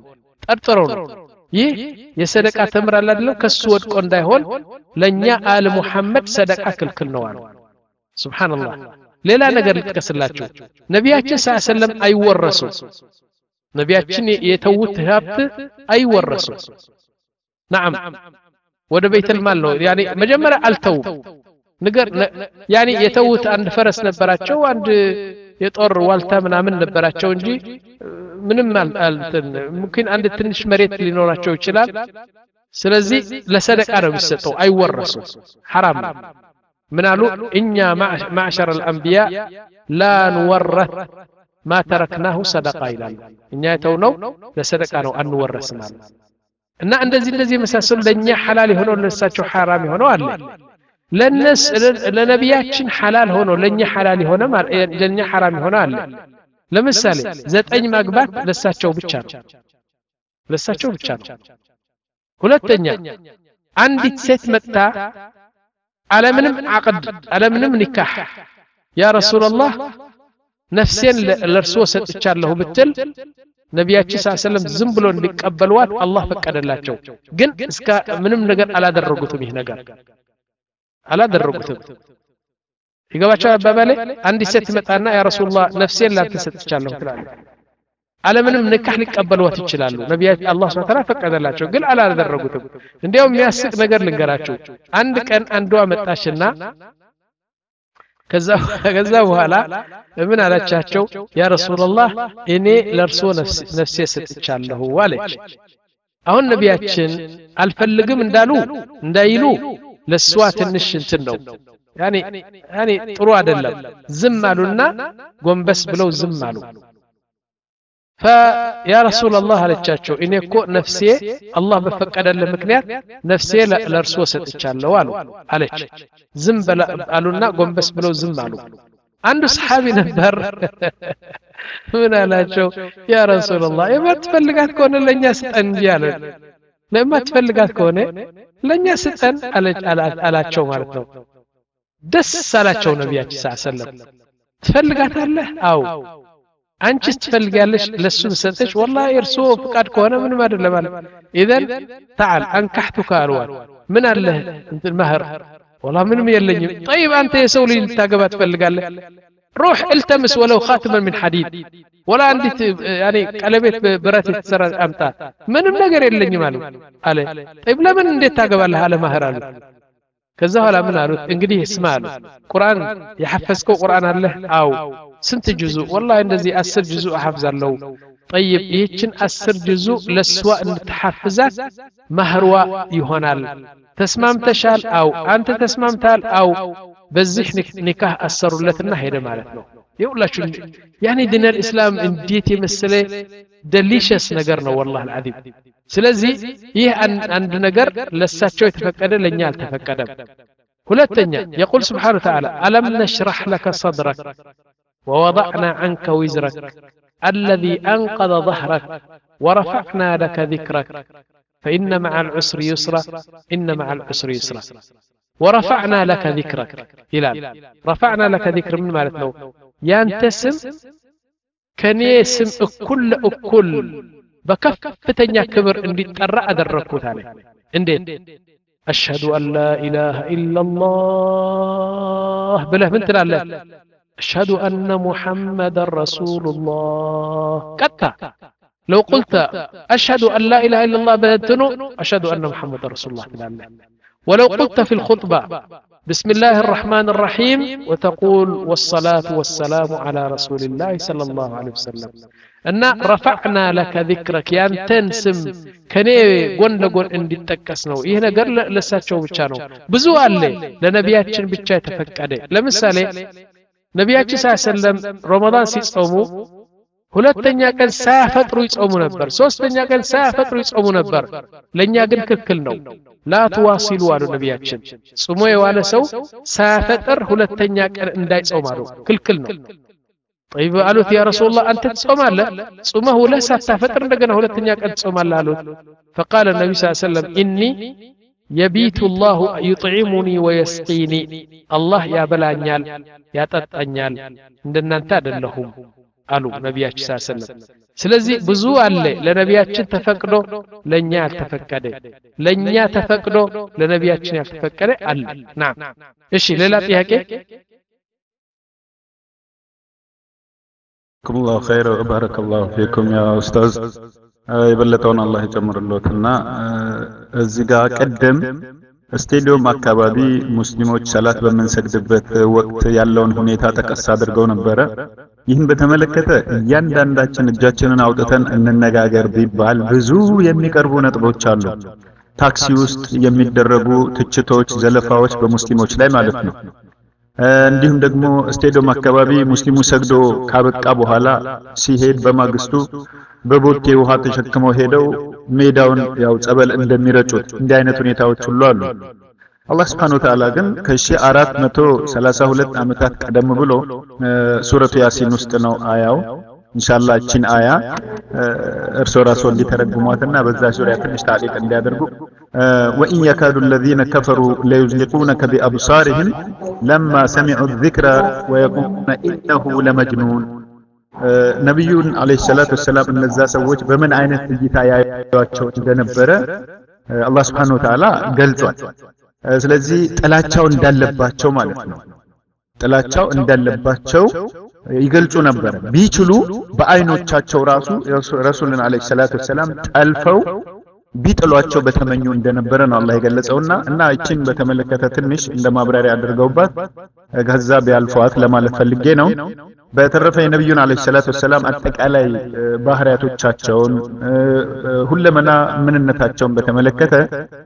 ጠርጥረው ነው ይህ የሰደቃ ተምር አለ አይደለም ከሱ ወድቆ እንዳይሆን ለኛ አለ ሙሐመድ ሰደቃ ክልክል ነው አሉ ሱብሃንአላህ ሌላ ነገር ልጥቀስላችሁ ነቢያችን ሰለላሁ ዐለይሂ ወሰለም አይወረሱ ነቢያችን የተውት ሀብት አይወረሱ نعم ወደ ቤተል ማል ነው ያኒ መጀመሪያ አልተው ነገር ያኒ የተውት አንድ ፈረስ ነበራቸው አንድ የጦር ዋልታ ምናምን ነበራቸው እንጂ ምንም አልተን ممكن አንድ ትንሽ መሬት ሊኖራቸው ይችላል ስለዚህ ለሰደቃ ነው የሚሰጠው አይወረሱ حرام من قالوا إننا معشر الأنبياء لا نورث ما تركناه صدقة إلى الله إننا يتونو لصدقة أن نورث مال إن عندزي الذي مساسل لنيا حلال هنا لساتشو حرام هنا ولا للناس لنبياتشن حلال هنا لنيا حلال هنا مال لنيا حرام هنا ولا لمثال ذات أي مقبات لساتشو بتشار لساتشو بتشار ولا التانية عندي ست متى على منم عقد على منم نكاح يا رسول الله نفسين لرسول ستشار له بالتل نبياتي صلى الله عليه وسلم زنبلو نقبلوات الله فقدلاچو ግን እስከ ምንም ነገር አላደረጉትም ይህ ነገር አላደረጉትም ይገባቻው አባባሌ አንድ ሴት መጣና ያ ረሱላህ ነፍሴን ላንተ ሰጥቻለሁ ትላለች على منم نكاح ሊቀበሉት ይችላሉ ነብያት አላህ Subhanahu Wa Ta'ala ፈቀደላቸው ግን አላደረጉትም እንዴው የሚያስቅ ነገር ልንገራችሁ አንድ ቀን አንዷ መጣችና ከዛ ከዛ በኋላ ምን አላቻቸው ያ ረሱላህ እኔ ለርሶ ነፍሴ ሰጥቻለሁ አለች አሁን ነብያችን አልፈልግም እንዳሉ እንዳይሉ ለሷ ትንሽ እንትን ነው ያኒ ያኒ ጥሩ አይደለም ዝም አሉና ጎንበስ ብለው ዝም አሉ فيا رسول الله አለቻቸው እኔ እኮ ነፍሴ አላህ በፈቀደለ ምክንያት ነፍሴ ለርሶ ሰጥቻለሁ አሉ አለች ዝም አሉና ጎንበስ ብለው ዝም አሉ አንዱ ሰሃቢ ነበር ምን አላቸው ያ رسول الله የማትፈልጋት ከሆነ ለኛ ስጠን እንጂ አለ ለማትፈልጋት ከሆነ ለኛ ስጠን አላቸው ማለት ነው ደስ አላቸው ነብያችን ሰለላሁ ዐለይሂ ወሰለም ትፈልጋታለህ አው አንቺ ትፈልጊያለሽ ለሱ ሰጠሽ والله እርሶ ፍቃድ ከሆነ ምንም አይደለም ማለት اذا تعال انكحتك الوان ምን አለ እንት መህር والله ምንም የለኝም طيب አንተ የሰው ልጅ ልታገባ ትፈልጋለህ روح التمس ولو خاتما من حديد ولا عندي يعني ቀለበት ብረት የተሰራ አምጣ ምንም ነገር የለኝም አሉ አለ طيب ለምን እንዴት ታገባለህ አለ መህር አሉ ከዛ ኋላ ምን አሉት እንግዲህ እስማ አሉ ቁርአን የሐፈዝከው ቁርአን አለ አው ስንት ጁዙ والله እንደዚህ አስር ጁዙ አሐፍዛለሁ طيب ይህችን አስር ጁዙ ለሷ እንድትሐፍዛት ማህርዋ ይሆናል ተስማምተሻል አው አንተ ተስማምታል አው በዚህ ኒካህ አሰሩለትና ሄደ ማለት ነው ይውላችሁ ያኒ ዲን الاسلام እንዴት የመሰለ ዴሊሽስ ነገር ነው والله العظيم ስለዚህ ይህ አንድ ነገር ለሳቸው የተፈቀደ ለኛ አልተፈቀደም ሁለተኛ يقول سبحانه وتعالى ألم نشرح لك صدرك ووضعنا عنك وزرك الذي أنقض ظهرك ورفعنا لك ذكرك فإن مع العسر يسرا إن مع العسر يسرا ورفعنا لك ذكرك هلال رفعنا لك ذكر من مالتنا ينتسم كان يسم كل أكل بكفتኛ ክብር እንዲጠራ አደረኩት አለ እንዴት أشهد أن لا إله إلا الله بله من تلاله أشهد أن محمد رسول الله كتا لو قلت أشهد أن لا إله إلا الله بلتنو أشهد أن محمد رسول الله تلاله ولو قلت في الخطبة بسم الله الرحمن الرحيم وتقول والصلاة والسلام على رسول الله صلى الله عليه وسلم أن رفعنا لك ذكرك يا تنسم كني قن لقن اندي تكسنو إيه نقر لساتشو بچانو بزو اللي لنبياتشن بچا تفكده لمثالي نبياتشن صلى الله عليه وسلم رمضان سيصومو ሁለተኛ ቀን ሳያፈጥሩ ይጾሙ ነበር ሶስተኛ ቀን ሳያፈጥሩ ይጾሙ ነበር ለኛ ግን ክልክል ነው ላ ተዋሲሉ አሉ ነብያችን ጾሞ የዋለ ሰው ሳያፈጥር ሁለተኛ ቀን እንዳይጾም አሉ ክልክል ነው طيب قالوا يا رسول الله انت تصومالله ጾመህ ሁለት ሳታፈጥር እንደገና ሁለተኛ ቀን تصومالله አሉት فقال النبي صلى الله عليه وسلم اني يبيت الله يطعمني ويسقيني الله ያበላኛል ያጠጣኛል እንደናንተ አይደለሁም አሉ ነብያችን ሰለላሁ ዐለይሂ ወሰለም ስለዚህ ብዙ አለ ለነቢያችን ተፈቅዶ ለኛ ያልተፈቀደ ለኛ ተፈቅዶ ለነቢያችን ያልተፈቀደ አለ ናም እሺ ሌላ ጥያቄ الله خير وبارك الله فيكم يا أستاذ የበለጠውን አላህ ይጨምርልዎትና እዚህ ጋር ቀደም ስቴዲየም አካባቢ ሙስሊሞች ሰላት በመንሰግድበት ወቅት ያለውን ሁኔታ ተቀስ አድርገው ነበረ ይህን በተመለከተ እያንዳንዳችን እጃችንን አውጥተን እንነጋገር ቢባል ብዙ የሚቀርቡ ነጥቦች አሉ ታክሲ ውስጥ የሚደረጉ ትችቶች ዘለፋዎች በሙስሊሞች ላይ ማለት ነው እንዲሁም ደግሞ ስቴዲየም አካባቢ ሙስሊሙ ሰግዶ ካበቃ በኋላ ሲሄድ በማግስቱ በቦቴ ውሃ ተሸክመው ሄደው ሜዳውን ያው ጸበል እንደሚረጩት እንዲህ አይነት ሁኔታዎች ሁሉ አሉ አላህ Subhanahu Wa Ta'ala ግን ከ1432 ዓመታት ቀደም ብሎ ሱረቱ ያሲን ውስጥ ነው አያው ኢንሻአላህ እቺን አያ እርሶ ራስዎ እንዲተረጉሟትና በዛ ዙሪያ ትንሽ ታሪክ እንዲያደርጉ وإن يكاد الذين كفروا ليزلقونك بأبصارهم لما سمعوا الذكر ويقولون إنه لمجنون ነብዩን አለይሂ ሰላቱ ወሰለም እነዛ ሰዎች በምን አይነት እይታ ያያቸው እንደነበረ አላህ Subhanahu Wa Ta'ala ገልጿል ስለዚህ ጥላቻው እንዳለባቸው ማለት ነው ጥላቻው እንዳለባቸው ይገልጹ ነበር ቢችሉ በአይኖቻቸው ራሱ ረሱልን አለይሂ ሰላቱ ወሰለም ጠልፈው ቢጥሏቸው በተመኙ እንደነበረ ነው አላህ የገለጸውና እና እቺን በተመለከተ ትንሽ እንደማብራሪያ አድርገውባት ከዛ ቢያልፈዋት ለማለት ፈልጌ ነው በተረፈ የነብዩን አለይሂ ሰላቱ ወሰለም አጠቃላይ ባህሪያቶቻቸውን ሁለመና ምንነታቸውን በተመለከተ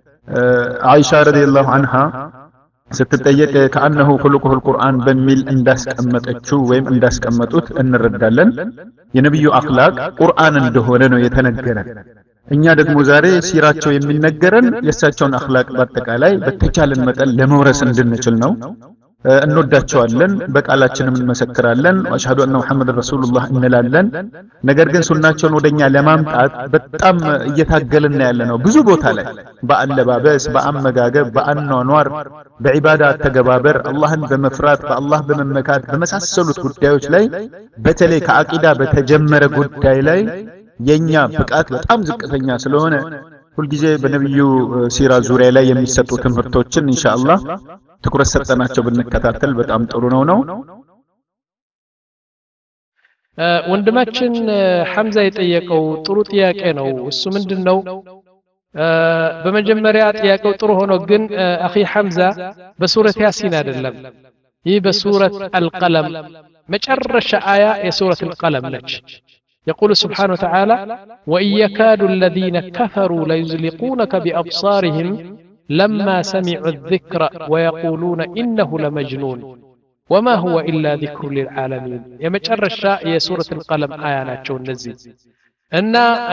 አይሻ ረዲየላሁ ዐንሃ ስትጠየቅ ከአንሁ خلقه القرآن በሚል እንዳስቀመጠችው ወይም እንዳስቀመጡት እንረዳለን የነብዩ አኽላቅ ቁርአን እንደሆነ ነው የተነገረ እኛ ደግሞ ዛሬ ሲራቸው የሚነገረን የሳቸውን አኽላቅ በአጠቃላይ በተቻለን መጠን ለመውረስ እንድንችል ነው እንወዳቸዋለን በቃላችንም እንመሰክራለን ወአሽሃዱ አነ ሙሐመድ ረሱሉላህ እንላለን ነገር ግን ሱናቸውን ወደኛ ለማምጣት በጣም እየታገልን ያለነው ብዙ ቦታ ላይ በአለባበስ በአመጋገብ በአኗኗር በዒባዳ ተገባበር አላህን በመፍራት በአላህ በመመካት በመሳሰሉት ጉዳዮች ላይ በተለይ ከአቂዳ በተጀመረ ጉዳይ ላይ የኛ ብቃት በጣም ዝቅተኛ ስለሆነ ሁሉ ጊዜ በነብዩ ሲራ ዙሪያ ላይ የሚሰጡ ትምህርቶችን ኢንሻአላህ ትኩረት ሰጠናቸው ብንከታተል በጣም ጥሩ ነው ነው ወንድማችን ሐምዛ የጠየቀው ጥሩ ጥያቄ ነው እሱ ምንድነው በመጀመሪያ ጥያቄው ጥሩ ሆኖ ግን አኺ ሐምዛ በሱረት ያሲን አይደለም ይህ በሱረት አልቀለም መጨረሻ አያ የሱረት አልቀለም ነች يقول سبحانه وتعالى وإن يكاد الذين كفروا ليزلقونك بأبصارهم لما سمعوا الذكر ويقولون إنه لمجنون وما هو إلا ذكر للعالمين يمجر الشاء يا سورة القلم آيانات شو النزي أن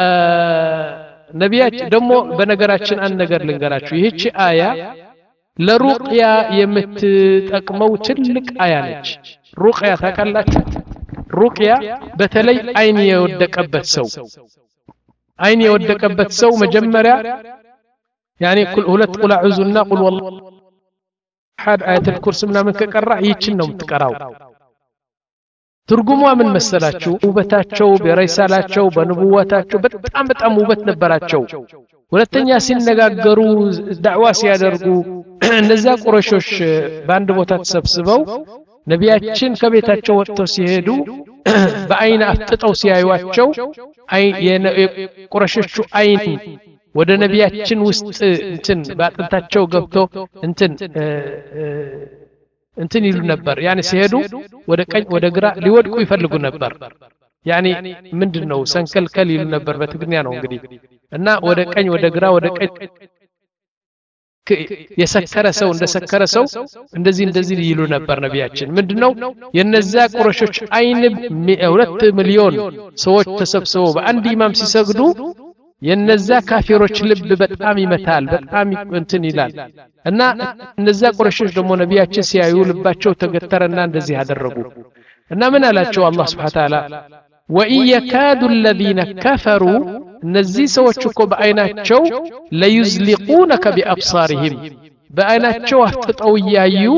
نبيات دمو بنقراتشن أن نقر لنقراتشو يهيش آية لرقيا يمت تقمو تلك آيانات رقيا تاكالاتشو رقيا بتلي عين يودكبت سو عين يودكبت سو مجمرة يعني كل هلت قل أعوذنا قل والله حد آية الكرسي منا من كقرأ يتشنهم تقرأو ترجموا من مسلاتشو وبتاتشو برسالاتشو بنبواتاتشو بتأم بتأم وبت نبراتشو ولتنيا سن نجارو دعوة سيادرجو نزاق قريشوش باند بوتات سبسبو ነቢያችን ከቤታቸው ወጥተው ሲሄዱ በአይን አፍጥጠው ሲያዩዋቸው አይ የቁረሾቹ አይን ወደ ነቢያችን ውስጥ እንትን ባጥንታቸው ገብቶ እንትን እንትን ይሉ ነበር ያኔ ሲሄዱ ወደ ቀኝ ወደ ግራ ሊወድቁ ይፈልጉ ነበር ያኔ ምንድነው ሰንከልከል ይሉ ነበር በትግርኛ ነው እንግዲህ እና ወደ ቀኝ ወደ ግራ ወደ ቀኝ የሰከረ ሰው እንደሰከረ ሰው እንደዚህ እንደዚህ ይሉ ነበር ነቢያችን ምንድነው የነዛ ቁረሾች አይን ሁለት ሚሊዮን ሰዎች ተሰብስበው በአንድ ኢማም ሲሰግዱ የነዛ ካፊሮች ልብ በጣም ይመታል በጣም እንትን ይላል እና እነዛ ቁረሾች ደግሞ ነቢያችን ሲያዩ ልባቸው ተገተረና እንደዚህ አደረጉ እና ምን አላቸው አላህ Subhanahu Wa Ta'ala وإن يكاد الذين كفروا እነዚህ ሰዎች እኮ በአይናቸው ለይዝሊቁነከ ቢአብሳሪሂም በአይናቸው አፍጥጠው ያዩ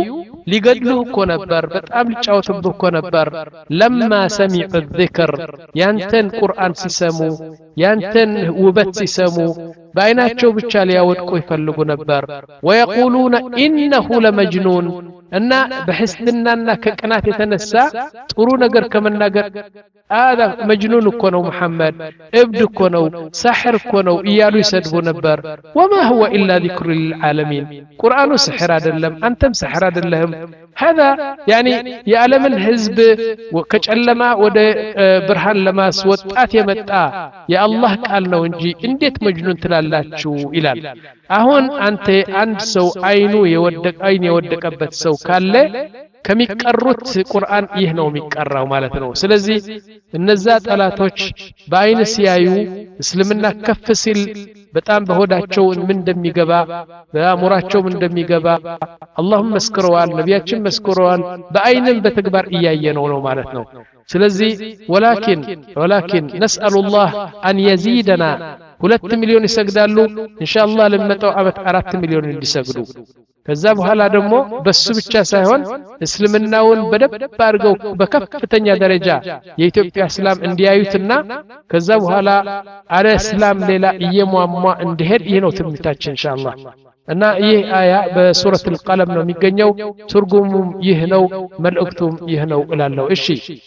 ሊገድሉህ እኮ ነበር በጣም ሊጫወቱብህ እኮ ነበር ለማ ሰሚዑ الذكر ያንተን ቁርአን ሲሰሙ ያንተን ውበት ሲሰሙ በአይናቸው ብቻ ሊያወድቁ ይፈልጉ ነበር ويقولون انه لمجنون እና በህስልናና ከቅናት የተነሳ ጥሩ ነገር ከመናገር አዳ መጅኑን እኮ ነው መሐመድ እብድ እኮ ነው ሳሕር እኮ ነው እያሉ ይሰድቡ ነበር وما هو الا ذكر للعالمين ቁርአኑ ስሕር አይደለም አንተም ስሕር አይደለህም هذا يعني የዓለም ህዝብ ከጨለማ ወደ ብርሃን ለማስወጣት የመጣ የአላህ ቃል ነው እንጂ እንዴት መጅኑን ትላላችሁ ይላል አሁን አንተ አንድ ሰው አይኑ የወደቀ አይን የወደቀበት ሰው ካለ ከሚቀሩት ቁርአን ይህ ነው የሚቀራው ማለት ነው ስለዚህ እነዛ ጠላቶች በአይን ሲያዩ እስልምና ከፍ ሲል በጣም በሆዳቸው ምን እንደሚገባ በአሙራቸው ምን እንደሚገባ አላህም መስክረዋል ነቢያችን መስክረዋል በአይንም በተግባር እያየነው ነው ማለት ነው ስለዚህ ወላኪን ወላኪን ነስአሉላህ አን የዚደና ሁለት ሚሊዮን ይሰግዳሉ ኢንሻአላህ ለመጣው አመት አራት ሚሊዮን እንዲሰግዱ ከዛ በኋላ ደግሞ በሱ ብቻ ሳይሆን እስልምናውን በደብ አድርገው በከፍተኛ ደረጃ የኢትዮጵያ እስላም እንዲያዩትና ከዛ በኋላ አለ እስላም ሌላ እየሟሟ እንዲሄድ ይሄ ነው ትምታችን ኢንሻአላህ እና ይህ አያ በሱረት القلم ነው የሚገኘው ትርጉሙም ይህ ነው መልእክቱም ይህ ነው እላለሁ እሺ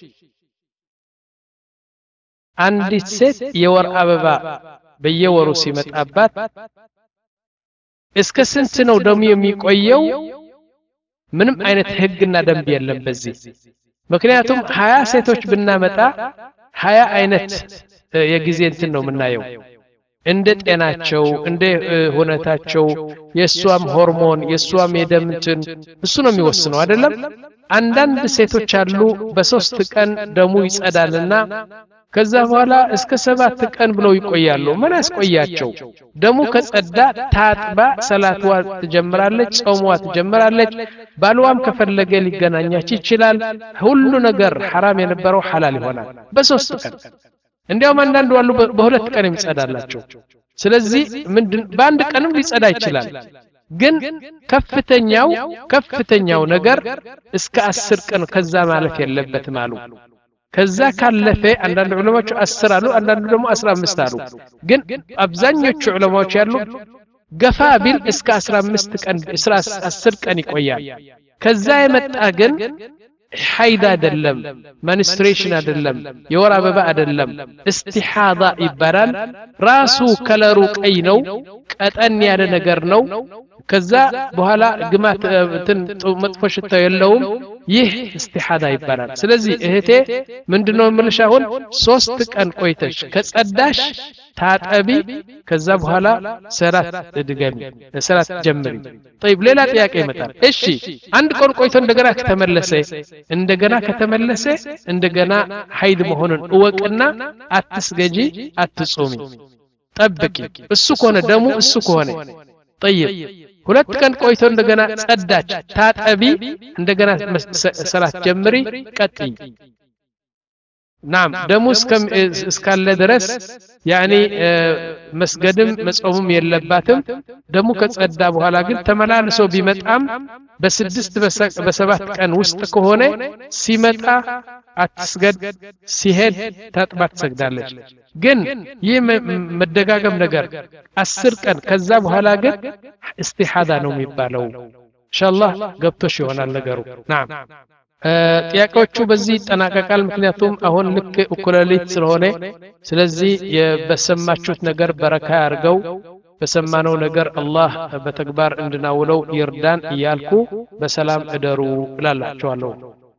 አንዲት ሴት የወር አበባ በየወሩ ሲመጣባት እስከ ስንት ነው ደሙ የሚቆየው ምንም አይነት ህግና ደንብ የለም በዚህ ምክንያቱም ሀያ ሴቶች ብናመጣ ሀያ አይነት የጊዜ እንትን ነው የምናየው እንደ ጤናቸው እንደ ሁኔታቸው የሷም ሆርሞን የሷም የደም እንትን እሱ ነው የሚወስነው አይደለም አንዳንድ ሴቶች አሉ በሶስት ቀን ደሙ ይጸዳልና ከዛ በኋላ እስከ ሰባት ቀን ብለው ይቆያሉ ምን ያስቆያቸው ደሙ ከጸዳ ታጥባ ሰላትዋ ትጀምራለች ጾምዋ ትጀምራለች ባልዋም ከፈለገ ሊገናኛች ይችላል ሁሉ ነገር حرام የነበረው ሐላል ይሆናል በሶስት ቀን እንዲያውም አንዳንድ ዋሉ በሁለት ቀን የሚጸዳላቸው ስለዚህ ምንድን በአንድ ቀንም ሊጸዳ ይችላል ግን ከፍተኛው ከፍተኛው ነገር እስከ አስር ቀን ከዛ ማለፍ የለበትም አሉ ከዛ ካለፈ አንዳንድ ዑለማዎች አስር አሉ አንዳንዱ ደግሞ አስራ አምስት አሉ ግን አብዛኞቹ ዑለማዎች ያሉ ገፋ ቢል እስከ አስራ አምስት ቀን አስር ቀን ይቆያል ከዛ የመጣ ግን ሐይድ አይደለም መንስትሬሽን አይደለም የወር አበባ አይደለም እስቲሃዳ ይባላል ራሱ ከለሩ ቀይ ነው ቀጠን ያለ ነገር ነው ከዛ በኋላ ግማት እንትን መጥፎ ሽታ የለውም ይህ እስቲሃዳ ይባላል ስለዚህ እህቴ ምንድነው የምልሽ አሁን ሶስት ቀን ቆይተሽ ከጸዳሽ ታጠቢ ከዛ በኋላ ሰላት ድገሚ ሰላት ጀምሪ طيب ሌላ ጥያቄ ይመጣል እሺ አንድ ቀን ቆይቶ እንደገና ከተመለሰ እንደገና ከተመለሰ እንደገና ሐይድ መሆኑን እወቅና አትስገጂ አትጾሚ ጠብቂ እሱ ከሆነ ደሙ እሱ ከሆነ طيب ሁለት ቀን ቆይቶ እንደገና ጸዳች ታጠቢ እንደገና ሰላት ጀምሪ ቀጥይ ናም ደሙ እስካለ ድረስ ያኒ መስገድም መጾምም የለባትም ደሙ ከጸዳ በኋላ ግን ተመላልሶ ቢመጣም በስድስት በሰባት ቀን ውስጥ ከሆነ ሲመጣ አትስገድ ሲሄድ ታጥባ ትሰግዳለች ግን ይህ መደጋገም ነገር አስር ቀን ከዛ በኋላ ግን እስቲሃዳ ነው የሚባለው ኢንሻአላህ ገብቶሽ ይሆናል ነገሩ ናም ጥያቄዎቹ በዚህ ይጠናቀቃል ምክንያቱም አሁን ልክ እኩለሊት ስለሆነ ስለዚህ በሰማችሁት ነገር በረካ ያርገው በሰማነው ነገር አላህ በተግባር እንድናውለው ይርዳን እያልኩ በሰላም እደሩ እላላችኋለሁ